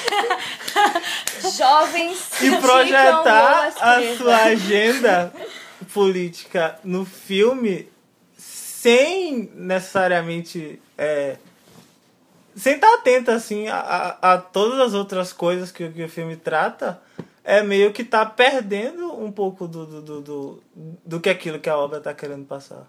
Jovens e indicam projetar Lolas a Presas. sua agenda política no filme sem necessariamente é, sem estar atenta assim a, a, a todas as outras coisas que, que o filme trata, é meio que tá perdendo um pouco do, do, do, do, do que aquilo que a obra tá querendo passar.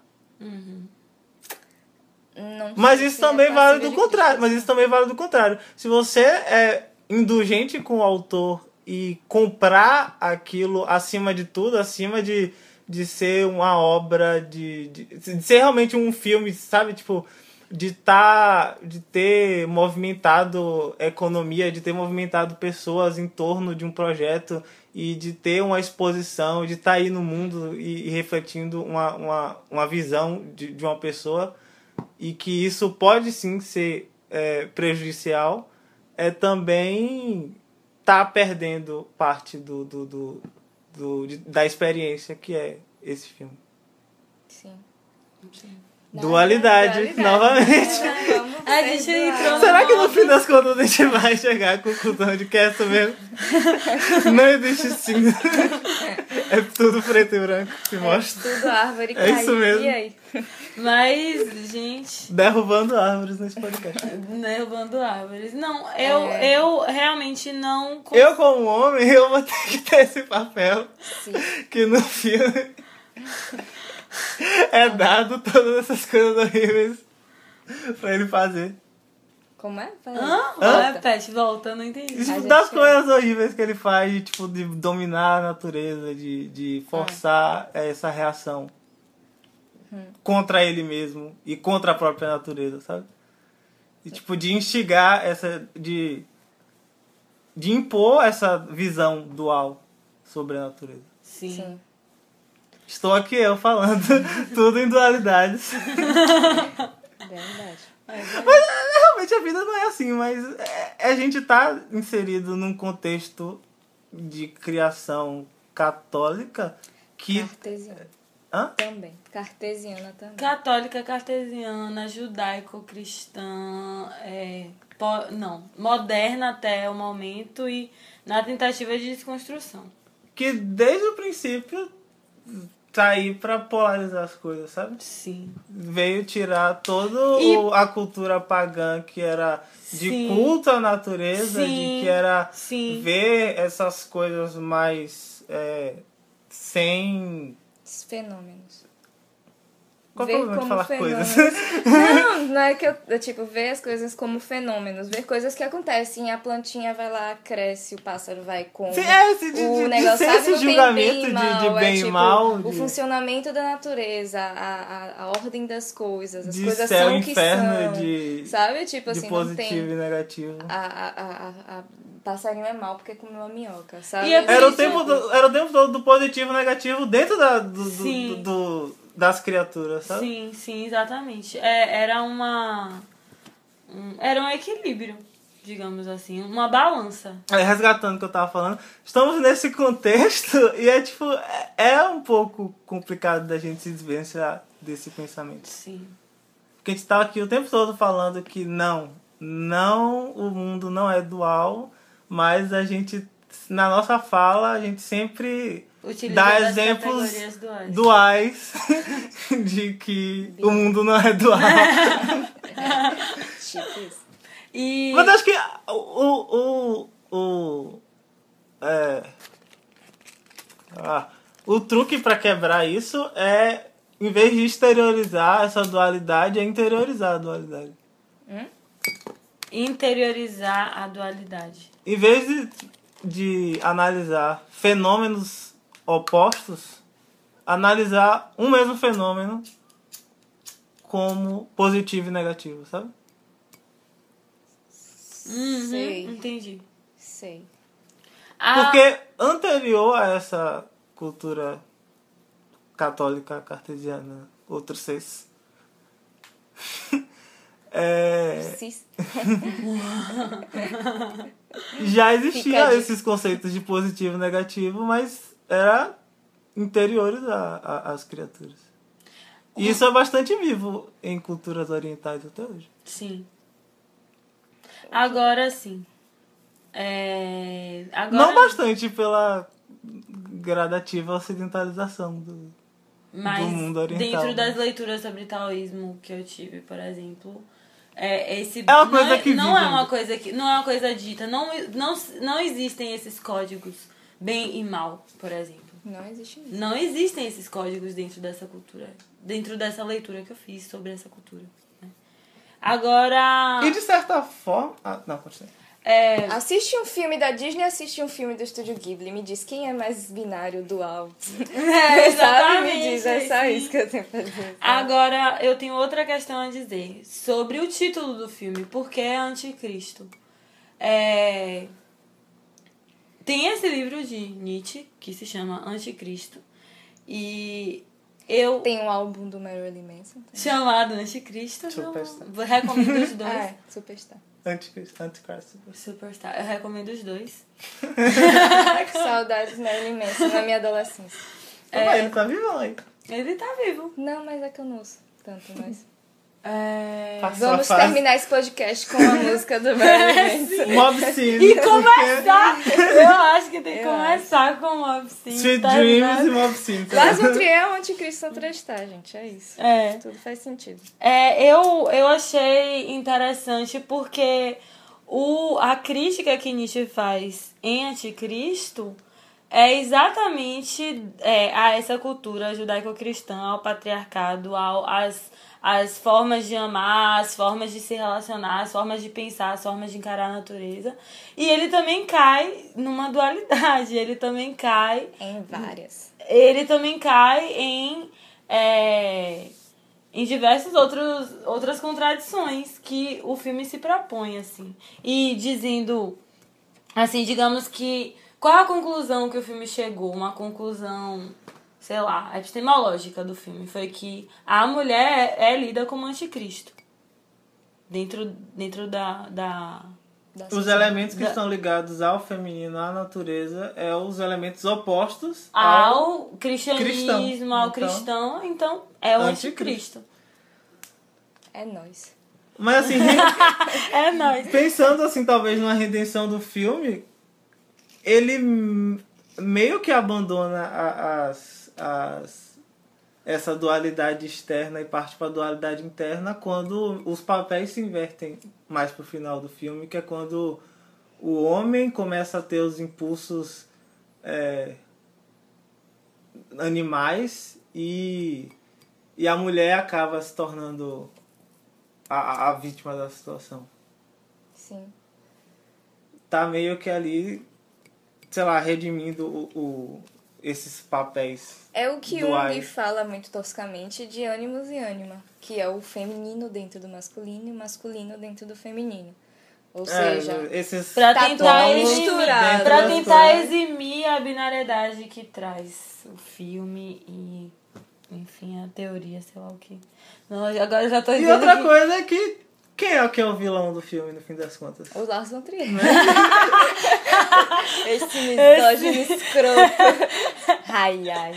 Não Mas sei isso se é também vale passível do de contrário. críticas. Mas isso também vale do contrário. Se você é indulgente com o autor e comprar aquilo acima de tudo, acima de, de ser uma obra, de, de, de ser realmente um filme, sabe? Tipo, de, tá, de ter movimentado economia, de ter movimentado pessoas em torno de um projeto e de ter uma exposição, de estar aí no mundo e, e refletindo uma, uma, uma visão de, de uma pessoa, e que isso pode sim ser é, prejudicial, é também tá perdendo parte do, do, do, do- de- da experiência que é esse filme. Sim. Dualidade, novamente. É, vamos A ser gente dual. entrou Será que no fim das contas a gente vai chegar à conclusão de que é essa mesmo? Não existe cinza. É tudo preto e branco que mostra. Tudo árvore É cair. isso mesmo. E aí? Mas, gente, Derrubando árvores nesse podcast. derrubando árvores. Não, eu, É. eu realmente não... cons- Eu, como homem, eu vou ter que ter esse papel Sim. que no filme é dado todas essas coisas horríveis pra ele fazer. Como é? Fala Hã? aí. Hã? Volta. Pet, volta, eu não entendi. Tipo, gente- das coisas horríveis que ele faz, de, tipo, de dominar a natureza, de, de forçar essa reação contra ele mesmo e contra a própria natureza, sabe? E, tipo, de instigar essa... De, de impor essa visão dual sobre a natureza. Sim. Sim. Estou aqui eu falando tudo em dualidades. Verdade. Mas é, realmente a vida não é assim, mas é, a gente tá inserido num contexto de criação católica que... Cartesiana. Hã? Também. Cartesiana também. Católica, cartesiana, judaico-cristã, é, po- não, moderna até o momento e na tentativa de desconstrução. Que desde o princípio tá aí pra polarizar as coisas, sabe? Sim. Veio tirar toda E- a cultura pagã que era de Sim. culto à natureza, Sim. de que era Sim. ver essas coisas mais é, sem... Esses fenômenos. Qual Ver é o problema de como falar coisas? Não, não é que eu, eu, tipo, ver as coisas como fenômenos, ver coisas que acontecem, a plantinha vai lá, cresce, o pássaro vai com Sim, é, esse, de, o de, negócio, de ser sabe, esse não tem julgamento bem e de, mal, de é, bem e tipo, mal, o de, funcionamento da natureza, a, a, a ordem das coisas, as de coisas céu são e o que inferno, são, de, sabe? Tipo de assim, não positivo tem... e negativo. A, a, a, a, a passarinho é mal porque comeu uma minhoca, sabe? E é Era o, Isso. tempo do, era o tempo todo do positivo e negativo dentro da, do, do, Sim. do- do- das criaturas, sabe? Sim, sim, exatamente. É, era uma. um- era um equilíbrio, digamos assim, uma balança. Aí, resgatando o que eu tava falando, estamos nesse contexto e é tipo, é, é um pouco complicado da gente se desvencilhar desse pensamento. Sim. Porque a gente tá aqui o tempo todo falando que não, não, o mundo não é dual, mas a gente, na nossa fala, a gente sempre Utiliza dá das exemplos categorias duais. duais de que o mundo não é dual. Tipo isso. E Mas eu acho que o. o, o é, ah, o truque pra quebrar isso é, em vez de exteriorizar essa dualidade, é interiorizar a dualidade. interiorizar a dualidade. Em vez de, de analisar fenômenos opostos, analisar um mesmo fenômeno como positivo e negativo, sabe? Uhum, Sei. entendi. Sei. Ah, Porque anterior a essa cultura católica cartesiana, outros seis, é, Cis. já existia Fica a dica. esses conceitos de positivo e negativo, mas era interiores a- a- às criaturas. E isso é bastante vivo em culturas orientais até hoje. sim. Agora sim. É... Agora... Não bastante pela gradativa ocidentalização do, Mas do mundo oriental. dentro das né? leituras sobre taoísmo que eu tive, por exemplo, é esse É uma coisa não é, que não vive é uma ainda. coisa que não é uma coisa dita, não, não não existem esses códigos bem e mal, por exemplo. Não existe isso. Não existem esses códigos dentro dessa cultura, dentro dessa leitura que eu fiz sobre essa cultura. Né? Agora, E de certa forma... Ah, não, pode ser. é, Assiste um filme da Disney, assiste um filme do Estúdio Ghibli. Me diz quem é mais binário, dual. é, Sabe? Me exatamente. diz, é só sim. isso que eu tenho pra dizer. sabe? Agora, eu tenho outra questão a dizer sobre o título do filme, por que é Anticristo? É... Tem esse livro de Nietzsche, que se chama Anticristo, e eu, Tem um álbum do Marilyn Manson. Tem. chamado Anticristo, Superstar. eu recomendo os dois. Ah, é, Superstar. Anticristo. Anticristo. Superstar, eu recomendo os dois. Saudades do Marilyn Manson na minha adolescência. É. Ele tá vivão aí. Ele tá vivo. Não, mas é que eu não ouço tanto, mas... É... Passou Vamos a fase. terminar esse podcast com a música do Marilyn Manson. Mob Scene. E começar! Eu acho que tem que Eu começar com o Obscene. Sweet tá Dreams ligado? e Mob Scene. tá Lars ligado? von Trier, o Anticristo são três, tá, gente? É isso. É. Tudo faz sentido. É, eu, eu achei interessante porque o, a crítica que Nietzsche faz em Anticristo é exatamente é, a essa cultura judaico-cristã, ao patriarcado, ao, às, às formas de amar, as formas de se relacionar, as formas de pensar, as formas de encarar a natureza. E ele também cai numa dualidade, ele também cai Em várias. ele também cai em, é, em diversas outros, outras contradições que o filme se propõe, assim. E dizendo, assim, digamos que... Qual a conclusão que o filme chegou? Uma conclusão, sei lá, epistemológica do filme. Foi que a mulher é, é lida como anticristo. Dentro, dentro da... da Da Os sociedade. elementos que Da- estão ligados ao feminino, à natureza, é os elementos opostos ao... ao cristianismo, cristão. ao Então, cristão, então é o anticristo. anticristo. É nóis. Mas assim, É nóis. pensando assim, talvez numa redenção do filme, ele m- meio que abandona a- as, as essa dualidade externa e parte para a dualidade interna quando os papéis se invertem mais pro final do filme, que é quando o homem começa a ter os impulsos é, animais e, e a mulher acaba se tornando a, a vítima da situação. Sim. Tá meio que ali, sei lá, redimindo o, o, esses papéis. É o que duais. Jung fala muito toscamente de ânimos e ânima, que é o feminino dentro do masculino e o masculino dentro do feminino. Ou É, seja, esses Pra Tá tentar, tudo eximir, misturado. pra das tentar coisas. eximir a binariedade que traz o filme e, enfim, a teoria, sei lá o que. Não, agora eu já tô E dizendo outra que... coisa é que quem é o que é o vilão do filme, no fim das contas? o Lars von Trier. Esse misógino escroto. Ai, ai.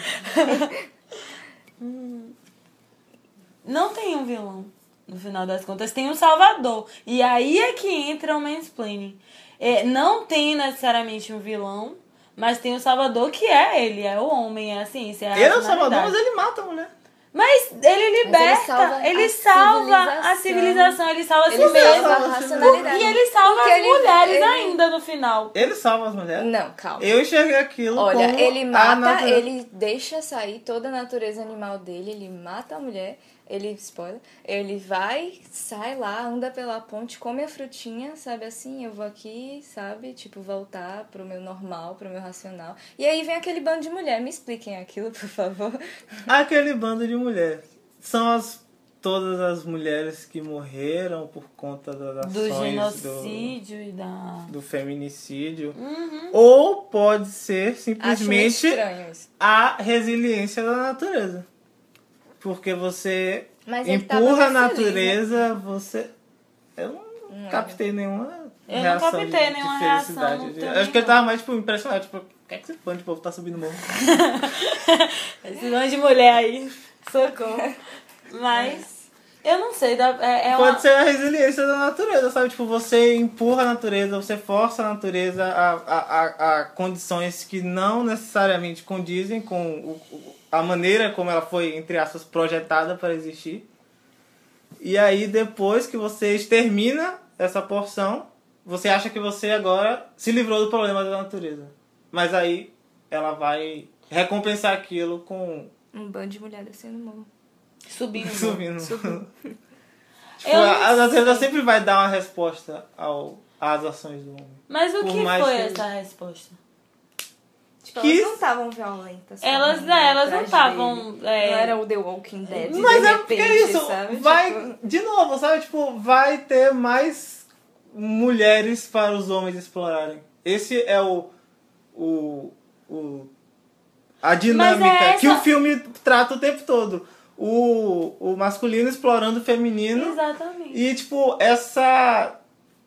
Não tem um vilão, no final das contas. Tem um salvador. E aí é que entra o mansplaining. É, não tem necessariamente um vilão, mas tem o salvador que é ele, é o homem, é a ciência, é a Ele é o salvador, racionalidade. mas ele mata a mulher. Mas ele liberta, salva ele a salva a civilização. civilização, ele salva a si Ele mesmo. salva a racionalidade. E ele salva Porque as ele- mulheres ele- ainda no final. Ele salva as mulheres. Não, calma. Eu enxerguei aquilo Olha, como ele a mata, natureza. ele deixa sair toda a natureza animal dele, ele mata a mulher, ele, spoiler, ele vai, sai lá, anda pela ponte, come a frutinha, sabe assim, eu vou aqui, sabe, tipo, voltar pro meu normal, pro meu racional. E aí vem aquele bando de mulher, me expliquem aquilo, por favor. Aquele bando de mulher. São as, todas as mulheres que morreram por conta das Do ações genocídio e da... do, do feminicídio. Uhum. Ou pode ser Acho muito simplesmente estranho isso. a resiliência da natureza. Porque você Mas ele tava empurra a mais feliz, natureza, você... Eu não, Não captei nenhuma Eu não reação captei de, nenhuma de reação, felicidade. não Eu tenho acho que ele não. tava mais, tipo, impressionado. Tipo, o que é que esse bando de povo tá subindo morro? Esse monte de mulher aí, socorro. Mas, eu não sei, dá- é, é uma... Pode ser a resiliência da natureza, sabe? Tipo, você empurra a natureza, você força a natureza a, a, a, a condições que não necessariamente condizem com o, o- a maneira como ela foi, entre aspas, projetada para existir. E aí, depois que você extermina essa porção, você acha que você agora se livrou do problema da natureza. Mas aí, ela vai recompensar aquilo com... Um bando de mulher descendo o morro. Subindo. Subindo. Subindo. Tipo, Eu não a a natureza sei. sempre vai dar uma resposta ao, às ações do homem. Mas o Por que mais foi que- essa resposta? Tipo, Que- elas não estavam violentas. Elas, sabe, né, elas não atrás estavam... dele. é, Não era o The Walking Dead, Mas de é porque repente, é isso, sabe? vai, Tipo, de novo, sabe? Tipo, vai ter mais mulheres para os homens explorarem. Esse é o, o, o a dinâmica Mas é que essa- o filme trata o tempo todo. O, o masculino explorando o feminino. Exatamente. E, tipo, essa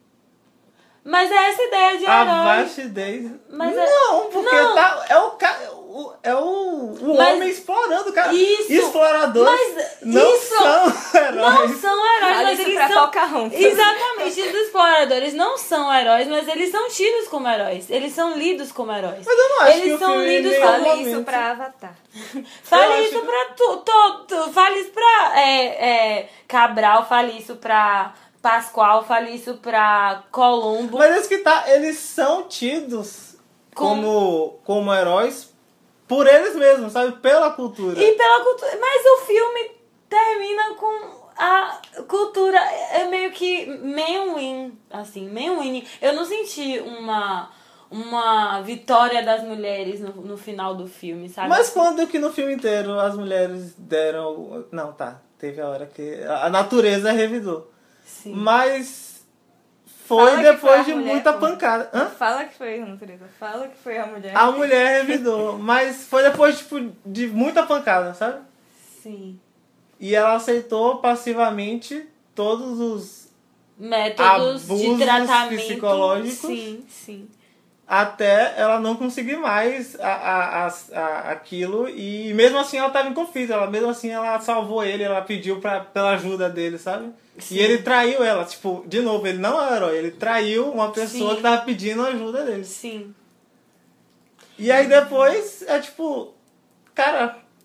Mas é essa ideia de a herói. vastidez... Mas é- não, porque não. Tá, é o ca- o- é o, o Mas- homem explorando, cara. Isso. Exploradores Mas não isso- são heróis. Não são heróis, Fala mas isso eles pra são... Pocahontas. Exatamente, os exploradores não são heróis, mas eles são tidos como heróis. Eles são lidos como heróis. Mas eu não acho eles que o são filme lidos em como... nenhum Fala momento- isso pra Avatar. Fale Eu isso acho- pra tu, tu, tu, fale isso pra é, é, Cabral, fale isso pra Pascoal, fale isso pra Colombo. Mas esse que tá, eles são tidos Como- como, como heróis por eles mesmos, sabe? Pela cultura. E pela cultura. Mas o filme termina com a cultura. É meio que main win, assim, main win. Eu não senti uma, uma vitória das mulheres no, no final do filme, sabe? Mas quando que no filme inteiro as mulheres deram... Não, tá. Teve a hora que a natureza revidou. Sim. Mas foi Fala que foi depois a de mulher, muita pô. pancada. Hã? Fala que foi a natureza. Fala que foi a mulher. A mulher revidou. Mas foi depois tipo, de muita pancada, sabe? Sim. E ela aceitou passivamente todos os... Métodos de Abusos tratamento. psicológicos. Sim, sim. Até ela não conseguir mais a, a, a, a- aquilo. E mesmo assim ela estava em conflito. Ela, mesmo assim ela salvou ele, ela pediu pra, pela ajuda dele, sabe? Sim. E ele traiu ela. Tipo, de novo, ele não é um herói. Ele traiu uma pessoa Sim. que tava pedindo ajuda dele. Sim. E aí depois é tipo... Cara,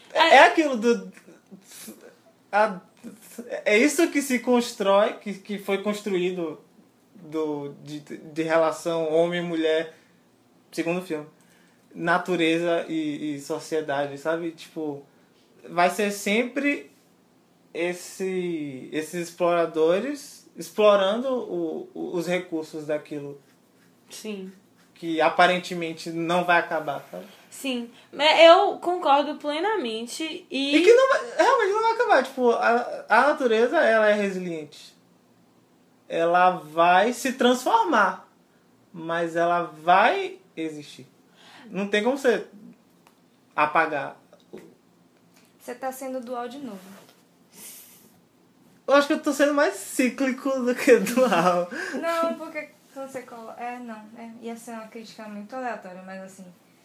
É aquilo do... a- é isso que se constrói, que, que foi construído do, de, de relação homem e mulher, segundo o filme. Natureza e, e sociedade, sabe? Tipo, vai ser sempre esse, esses exploradores explorando o, o- os recursos daquilo Sim. que aparentemente não vai acabar, sabe? Sim. Mas eu concordo plenamente e... E que não vai, realmente não vai acabar. Tipo, a, a natureza, ela é resiliente. Ela vai se transformar, mas ela vai existir. Não tem como você apagar. Você tá sendo dual de novo. Eu acho que eu tô sendo mais cíclico do que dual. Não, porque quando você coloca... É, não. É, ia ser uma crítica muito aleatória, mas assim...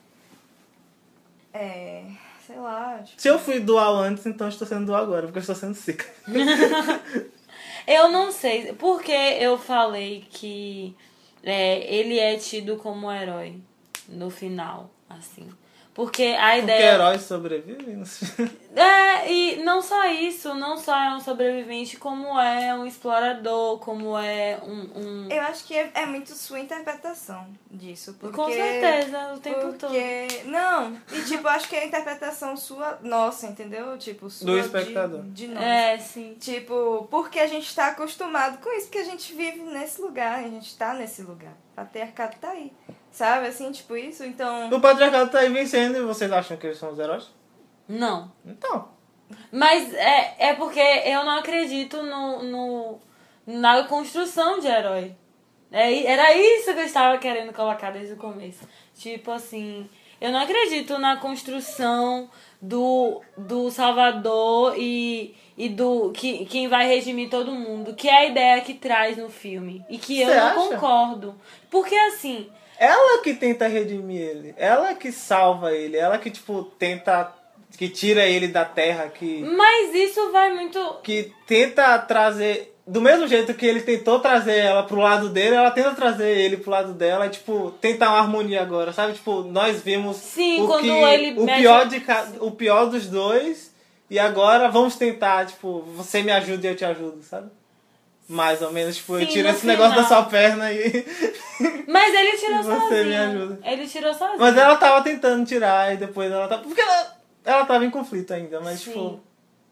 É... Sei lá, tipo... Se eu fui dual antes, então eu estou sendo dual agora, porque eu estou sendo cíclico. Eu não sei. Porque eu falei que é, ele é tido como herói no final, assim. Porque a Porque ideia... heróis sobrevivem. Não sei. É, e não só isso, não só é um sobrevivente, como é um explorador, como é um... um... Eu acho que é, é muito sua interpretação disso. Porque, Com certeza, o tempo porque, Não, e tipo, acho que é a interpretação sua, nossa, entendeu? Tipo, sua Do espectador. De, de nós. É, sim. Tipo, porque a gente tá acostumado com isso, porque a gente vive nesse lugar, a gente tá nesse lugar. O patriarcado tá aí. Sabe, assim, tipo isso, então... O patriarcado tá aí vencendo e vocês acham que eles são os heróis? Não. Então. Mas é, é porque eu não acredito no, no, na construção de herói. É, era isso que eu estava querendo colocar desde o começo. Tipo assim, eu não acredito na construção do, do Salvador e, e do que, quem vai redimir todo mundo, que é a ideia que traz no filme. E que eu Você não acha? concordo. Porque assim... Ela que tenta redimir ele. Ela que salva ele. Ela que, tipo, tenta... Que tira ele da terra. Que, Mas isso vai muito... que tenta trazer... Do mesmo jeito que ele tentou trazer ela pro lado dele, ela tenta trazer ele pro lado dela. E, tipo, tentar uma harmonia agora, sabe? Tipo, nós vimos Sim, o, quando que, ele o, mexe- pior de, ca- o pior dos dois. E agora vamos tentar, tipo, você me ajuda e eu te ajudo, sabe? Mais ou menos, tipo, eu Sim, tiro no esse negócio da final. sua perna e... Mas ele tirou Você sozinho. me ajuda. Ele tirou sozinho. Mas ela tava tentando tirar e depois ela tava... Porque ela, ela tava em conflito ainda, mas Sim. tipo...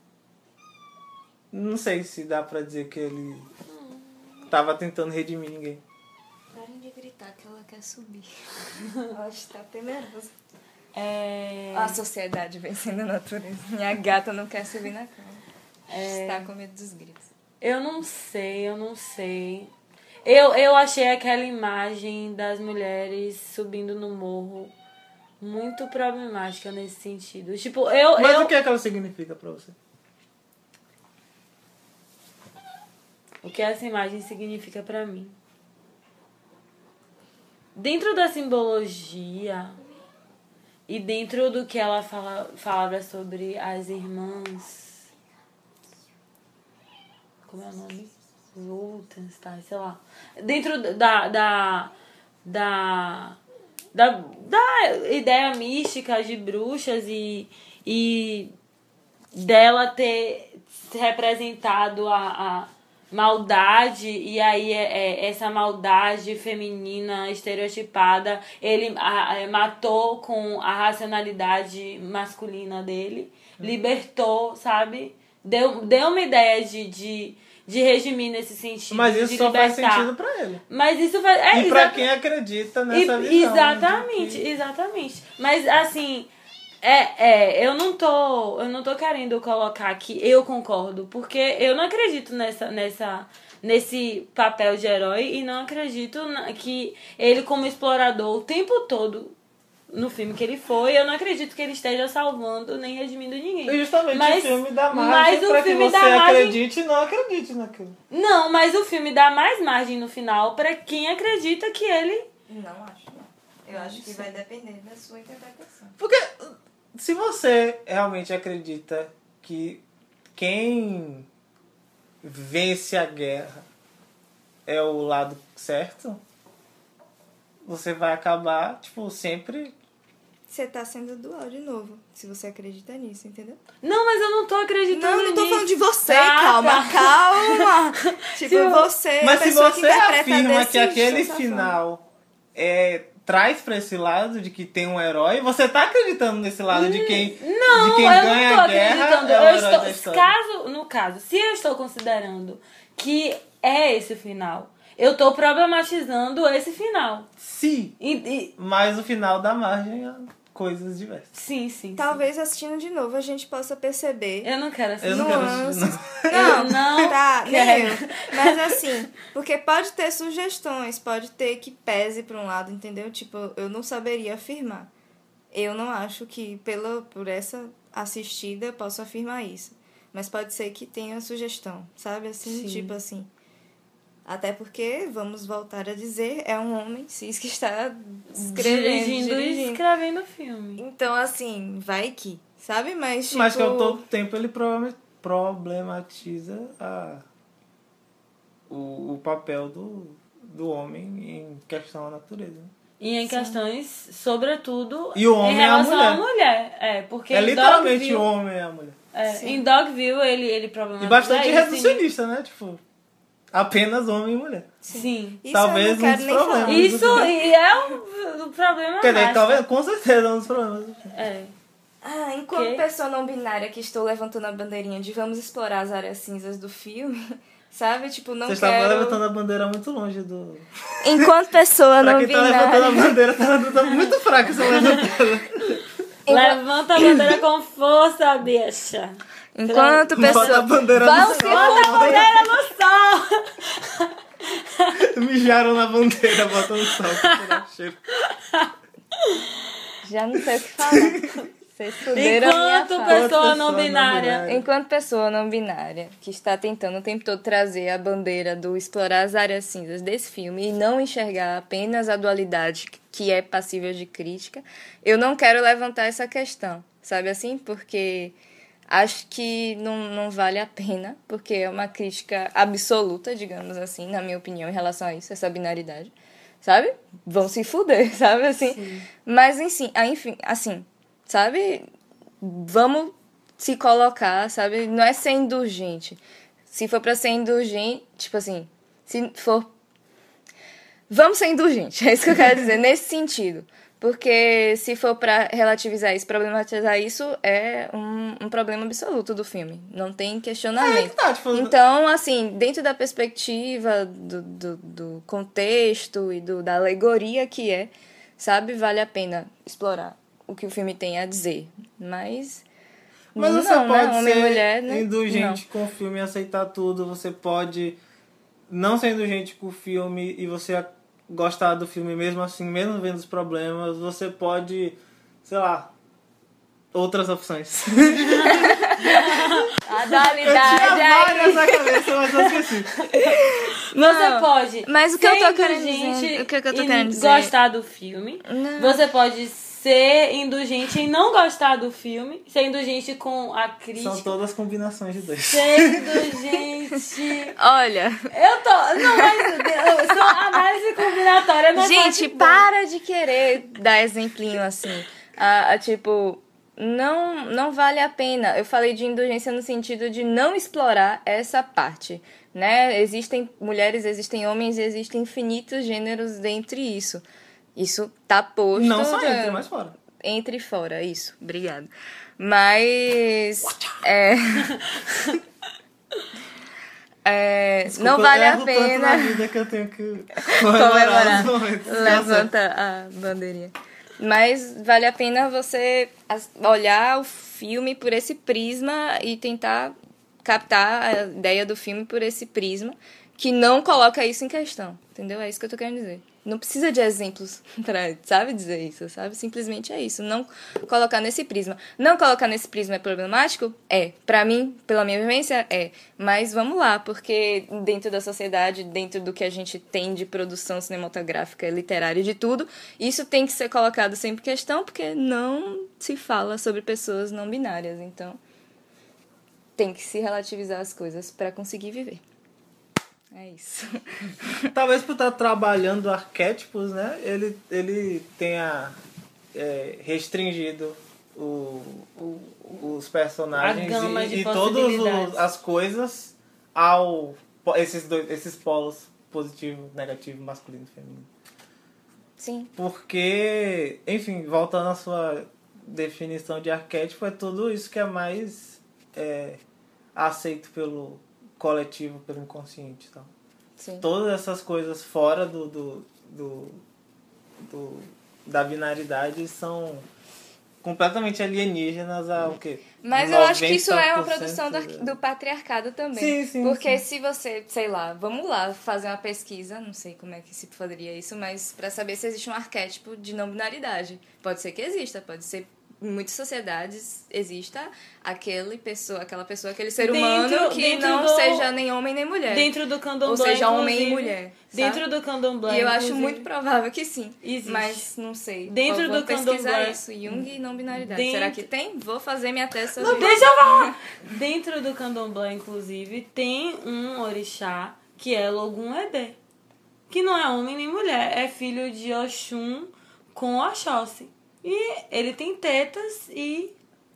Não sei se dá pra dizer que ele tava tentando redimir ninguém. Parem de gritar que ela quer subir. Ela está até nervosa. É... A sociedade vencendo a natureza. Minha gata não quer subir na cama. É. Está com medo dos gritos. Eu não sei, eu não sei. Eu, eu achei aquela imagem das mulheres subindo no morro muito problemática nesse sentido. Tipo, eu... Mas eu... o que é que ela significa pra você? O que essa imagem significa pra mim? Dentro da simbologia e dentro do que ela fala, fala sobre as irmãs... Como é o nome? Lutenstein, sei lá. Dentro da... da, da Da, da ideia mística de bruxas e, e dela ter representado a, a maldade, e aí é, é, essa maldade feminina estereotipada ele a, a, matou com a racionalidade masculina dele, libertou, sabe? Deu, deu uma ideia de, de, de regimir nesse sentido. Mas isso de só faz libertar. sentido pra ele. Mas isso faz. É, E pra exata- quem acredita e- nessa visão. Exatamente, de que- exatamente. Mas assim, é, é, eu não tô, eu não tô querendo colocar que eu concordo, porque eu não acredito nessa, nessa, nesse papel de herói e não acredito na- que ele como explorador o tempo todo no filme que ele foi, eu não acredito que ele esteja salvando nem redimindo ninguém. E justamente Mas- o filme dá mas margem o pra que filme você dá margem- acredite e não acredite naquilo. Não, mas o filme dá mais margem no final pra quem acredita que ele... Não acho, não. Eu acho que vai depender da sua interpretação. Porque se você realmente acredita que quem vence a guerra é o lado certo, você vai acabar, tipo, sempre você tá sendo dual de novo, se você acredita nisso, entendeu? Não, mas eu não tô acreditando Não, eu não tô nisso. falando de você, Ah, calma, tá. calma. Tipo, Se- você, Mas a se pessoa que você interpreta afirma desse- que aquele dessa forma. final é, traz pra esse lado de que tem um herói, você tá acreditando nesse lado de quem, Não, de quem eu ganha não tô a guerra acreditando. é o eu herói estou, da história. caso, no caso, se eu estou considerando que é esse final, eu tô problematizando esse final. Sim, E, e- mas o final dá margem a coisas diversas. sim, sim. Talvez assistindo de novo a gente possa perceber. sim. Eu não quero assistir. Eu não quero nuances. assistir, Não, Eu não tá, nem quero. eu. Mas assim, porque pode ter sugestões, pode ter que pese pra um lado, entendeu? Tipo, eu não saberia afirmar. Eu não acho que pela, por essa assistida eu posso afirmar isso. Mas pode ser que tenha sugestão, sabe? Assim, Sim. tipo assim. Até porque, vamos voltar a dizer, é um homem cis que está escrevendo, Dirigindo e dirigindo. escrevendo o filme. Então, assim, vai que, sabe? Mas, tipo... Mas que ao todo tempo ele provavelmente problematiza a, o, o papel do, do homem em questão à natureza. E em questões, sobretudo, E o homem em é a relação à mulher. mulher. É, porque É em literalmente Dogville- o homem e a mulher. É, Sim. em Dogville ele, ele problematiza E bastante isso, reducionista, né? Tipo, apenas homem e mulher. Sim. Isso Talvez eu não quero um dos nem falar. problemas. Isso e é o, o problema Quer dizer, mais. talvez, com certeza é um dos problemas. É. Ah, enquanto Que? pessoa não binária que estou levantando a bandeirinha de vamos explorar as áreas cinzas do filme, sabe? Tipo, não Você está quero... levantando a bandeira muito longe do... Enquanto pessoa Pra não quem tá levantando a binária... bandeira, tá, tá muito fraco essa levantando. Levanta a bandeira com força, bicha. Enquanto Bota a pessoa... bandeira Vão no se sol. Bota a bandeira no sol! Mijaram na bandeira, botam no sol pra tirar o cheiro. Já não sei o que falar. Vocês fuderam a minha Enquanto fala. pessoa pessoa não não binária. binária. Enquanto pessoa não binária que está tentando o tempo todo trazer a bandeira do explorar as áreas cinzas desse filme e não enxergar apenas a dualidade que é passível de crítica, eu não quero levantar essa questão, sabe assim? Porque acho que não, não vale a pena, porque é uma crítica absoluta, digamos assim, na minha opinião, em relação a isso, essa binaridade, sabe? Vão se fuder, sabe assim? Sim. Mas, enfim, ah, enfim, assim, sabe? Vamos se colocar, sabe? Não é ser indulgente. Se for pra ser indulgente, tipo assim, se for... Vamos ser indulgentes, é isso que eu quero dizer, nesse sentido. Porque se for pra relativizar isso, problematizar isso, é um, um problema absoluto do filme. Não tem questionamento. É que tá, tipo, Então, assim, dentro da perspectiva do, do, do contexto e do, da alegoria que é, sabe, vale a pena explorar o que o filme tem a dizer. Mas, Mas não, você né? pode Homem ser e mulher, né? indulgente com o filme e aceitar tudo. Você pode não ser indulgente com o filme e você gostar do filme mesmo assim, mesmo vendo os problemas. Você pode, sei lá, outras opções. A Eu dualidade tinha aí. várias na cabeça, mas eu esqueci. Você Não, pode mas o que eu ser tô querendo indulgente dizer- o que que eu tô e querendo dizer- gostar do filme. Não. Você pode ser indulgente e não gostar do filme. Ser indulgente com a crítica. São todas combinações de dois. Ser indulgente... Olha, Eu tô... Não, mas... Só análise combinatória não é gente, parte para de querer dar exemplinho assim. Ah, ah, tipo, não, não vale a pena. Eu falei de indulgência no sentido de não explorar essa parte, né? Existem mulheres, existem homens, existem infinitos gêneros dentre isso. Isso tá posto... Não só de- entre, mas fora. Entre e fora, isso. Obrigada. Mas... É... é, Desculpa, não vale eu a erro tanto pena na vida que eu tenho que comemorar. os momentos. Levanta a bandeirinha. Mas vale a pena você as- olhar o filme por esse prisma e tentar captar a ideia do filme por esse prisma que não coloca isso em questão, entendeu? É isso que eu tô querendo dizer. Não precisa de exemplos pra, sabe, dizer isso, sabe? Simplesmente é isso. Não colocar nesse prisma. Não colocar nesse prisma é problemático? É. Pra mim, pela minha vivência, é. Mas vamos lá, porque dentro da sociedade, dentro do que a gente tem de produção cinematográfica, literária e de tudo, isso tem que ser colocado sempre em questão, porque não se fala sobre pessoas não binárias. Então, tem que se relativizar as coisas pra conseguir viver. É isso. Talvez por estar trabalhando arquétipos, né? Ele, ele tenha é, restringido o, o, os personagens A gama e, de e todas possibilidades. as coisas ao esses, dois, esses polos positivo, negativo, masculino e feminino. Sim. Porque, enfim, voltando à sua definição de arquétipo, é tudo isso que é mais é, aceito pelo coletivo, pelo inconsciente. Então. Sim. Todas essas coisas fora do, do, do, do- da binaridade são completamente alienígenas ao quê? Mas eu acho que isso é uma noventa por cento produção do, ar- do patriarcado também. Sim, sim, Porque sim. se você, sei lá, vamos lá fazer uma pesquisa, não sei como é que se poderia isso, mas pra saber se existe um arquétipo de não binaridade. Pode ser que exista, pode ser em muitas sociedades exista aquele pessoa, aquela pessoa, aquele ser Dentro- humano que dentro não do- seja nem homem nem mulher. Dentro do candomblé, Ou seja, homem e inclusive, mulher. sabe? Dentro do candomblé, E eu acho inclusive, muito provável que sim. Existe. Mas não sei. Dentro Vou do pesquisar candomblé- isso. Jung e não binaridade. Dentro- Será que tem? Vou fazer minha tese sobre isso. Deixa eu falar! Dentro do candomblé, inclusive, tem um orixá que é Logun Edê. Que não é homem nem mulher. É filho de Oxum com Oxóssi. E ele tem tetas e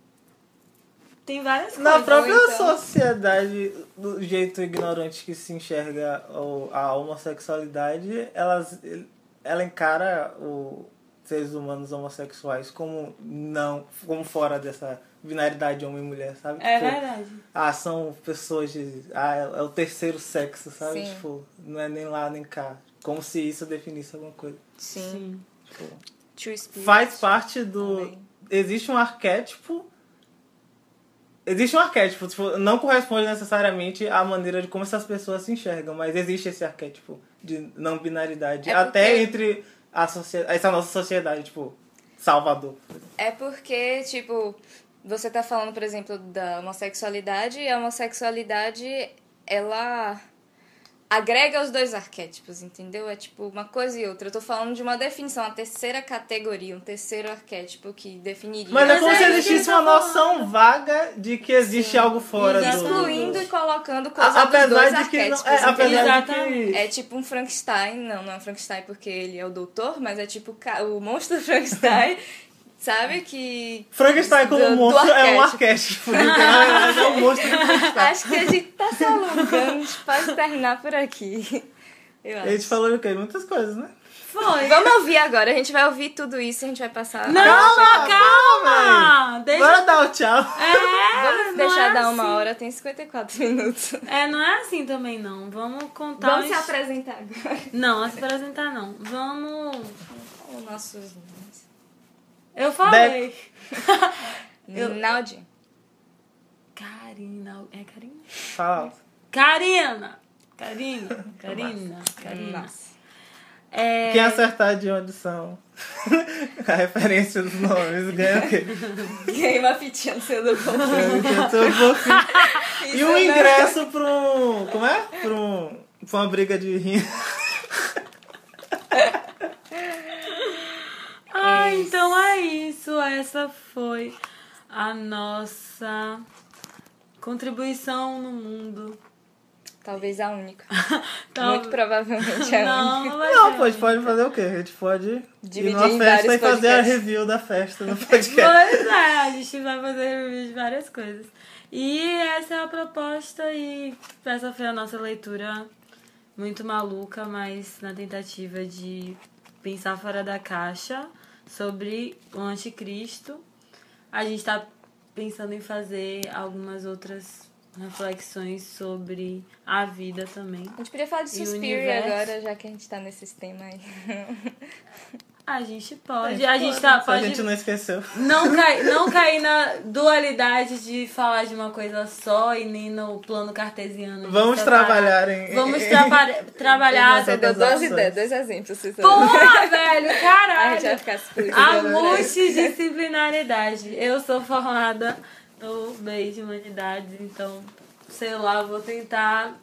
tem várias Na coisas. própria Ou então- sociedade, do jeito ignorante que se enxerga o- a homossexualidade, elas, ela encara os seres humanos homossexuais como não, como fora dessa binaridade homem e mulher, sabe? É Tipo, verdade. ah, são pessoas de. Ah, é o terceiro sexo, sabe? Sim. Tipo, não é nem lá nem cá. Como se isso definisse alguma coisa. Sim. Sim. Tipo, True Spirit. faz parte do. Também. Existe um arquétipo. Existe um arquétipo, tipo, não corresponde necessariamente à maneira de como essas pessoas se enxergam, mas existe esse arquétipo de não binaridade. É até porque- entre a socie- essa nossa sociedade, tipo, Salvador. É porque, tipo, você tá falando, por exemplo, da homossexualidade, e a homossexualidade, ela agrega os dois arquétipos, entendeu? É tipo uma coisa e outra. Eu tô falando de uma definição, uma terceira categoria, um terceiro arquétipo que definiria. Mas é Mas como é se isso que existisse ele tá uma noção vaga de que existe algo fora do... excluindo e colocando coisas A- dos apesar dois de que não, arquétipos. é, apesar entendeu? de Exatamente. que É tipo um Frankenstein, não, não é um Frankenstein porque ele é o doutor, mas é tipo ca- o monstro Frankenstein, sabe? Que. Frankenstein como do- do monstro é um arquétipo. arquétipo. Porque, na verdade, é um monstro de Frankenstein. Acho que a gente tá se alongando, a gente pode terminar por aqui. Eu A gente acho. falou o quê? Muitas coisas, né? Foi. Vamos ouvir agora, a gente vai ouvir tudo isso e a gente vai passar. Não, Calma, calma! Deixa... Bora dar o tchau. É, Vamos não deixar é dar uma assim. hora, tem cinquenta e quatro minutos. É, não é assim também, não. Vamos contar... Vamos se uns- apresentar agora. Não, se apresentar não. Vamos... Os nossos nomes. Eu falei. Eu- Naldi. Karina... É Karina? Fala. Karina! Karina, Karina, Karina. Nossa. É... Quem acertar de onde são a referência dos nomes ganha o quê? Ganhei uma fitinha no seu do Eu tô um pouquinho- E um ingresso pra um... Como é? Pra, um, pra uma briga de rima. Ah, então é isso. Essa foi a nossa contribuição no mundo. Talvez a única. Tal- Muito provavelmente a única. Não, vai Não, ser. pode, pode fazer o quê? A gente pode Dividir ir numa em festa vários e fazer a podcasts. review da festa no podcast. Pois é, a gente vai fazer review de várias coisas. E essa é a proposta e essa foi a nossa leitura muito maluca, mas na tentativa de pensar fora da caixa sobre o anticristo. A gente tá pensando em fazer algumas outras reflexões sobre a vida também. A gente podia falar de E o Suspiria universo? agora, já que a gente tá nesses temas aí. A gente pode, a gente Pode, tá, se pode a gente não esqueceu. não, cai, não cair na dualidade de falar de uma coisa só e nem no plano cartesiano. de Vamos separar. trabalhar em... Vamos traba- trabalhar. Você Você deu outras duas ações. ideias, dois exemplos. Vocês Porra, velho, A gente vai caralho. ficar se fugindo. A multidisciplinaridade. Eu sou formada no meio de humanidades, então, sei lá, vou tentar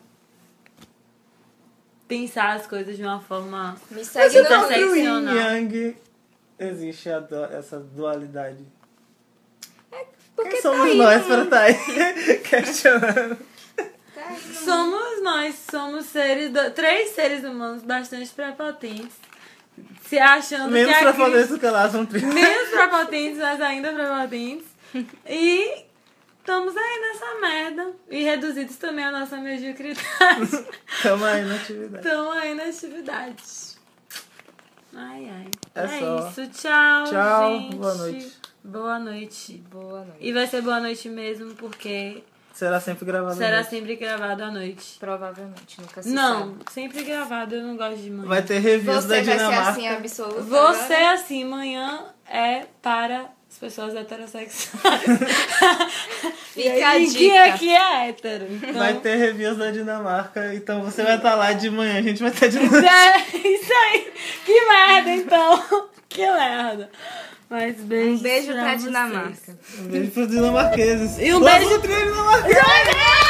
pensar as coisas de uma forma... Me Mas segue o no... próprio Yin interseccional. Yang existe a du- essa dualidade. Porque Quem tá somos aí, nós né? para estar aí questionando? Tá aí. Somos nós, somos seres, do- três seres humanos bastante prepotentes, se achando Menos que a prepotentes Cris... do que elas são tristes. Menos prepotentes, mas ainda prepotentes. E estamos aí nessa merda. E reduzidos também a nossa mediocridade. Tamo aí na atividade. Estamos aí na atividade. Ai, ai. É É, só. isso. Tchau, Tchau, gente. boa noite. Boa noite. Boa noite. E vai ser boa noite mesmo, porque Será sempre gravado. será à noite. sempre gravado à noite. Provavelmente, nunca se Não, sabe. sempre gravado, eu não gosto de manhã. Vai ter reviews da Você vai ser Dinamarca. assim, absoluto. Você, agora? assim, manhã é para as pessoas heterossexuais. E Fica a ninguém dica. aqui é hétero. Então... Vai ter reviews da Dinamarca, então você vai estar lá de manhã, a gente vai estar de noite. É, isso aí. Que merda, então. Que merda. Mas beijo. Um beijo pra vocês. Dinamarca. Um beijo pros dinamarqueses. E um Lá beijo- pro trio dinamarquês! Ai,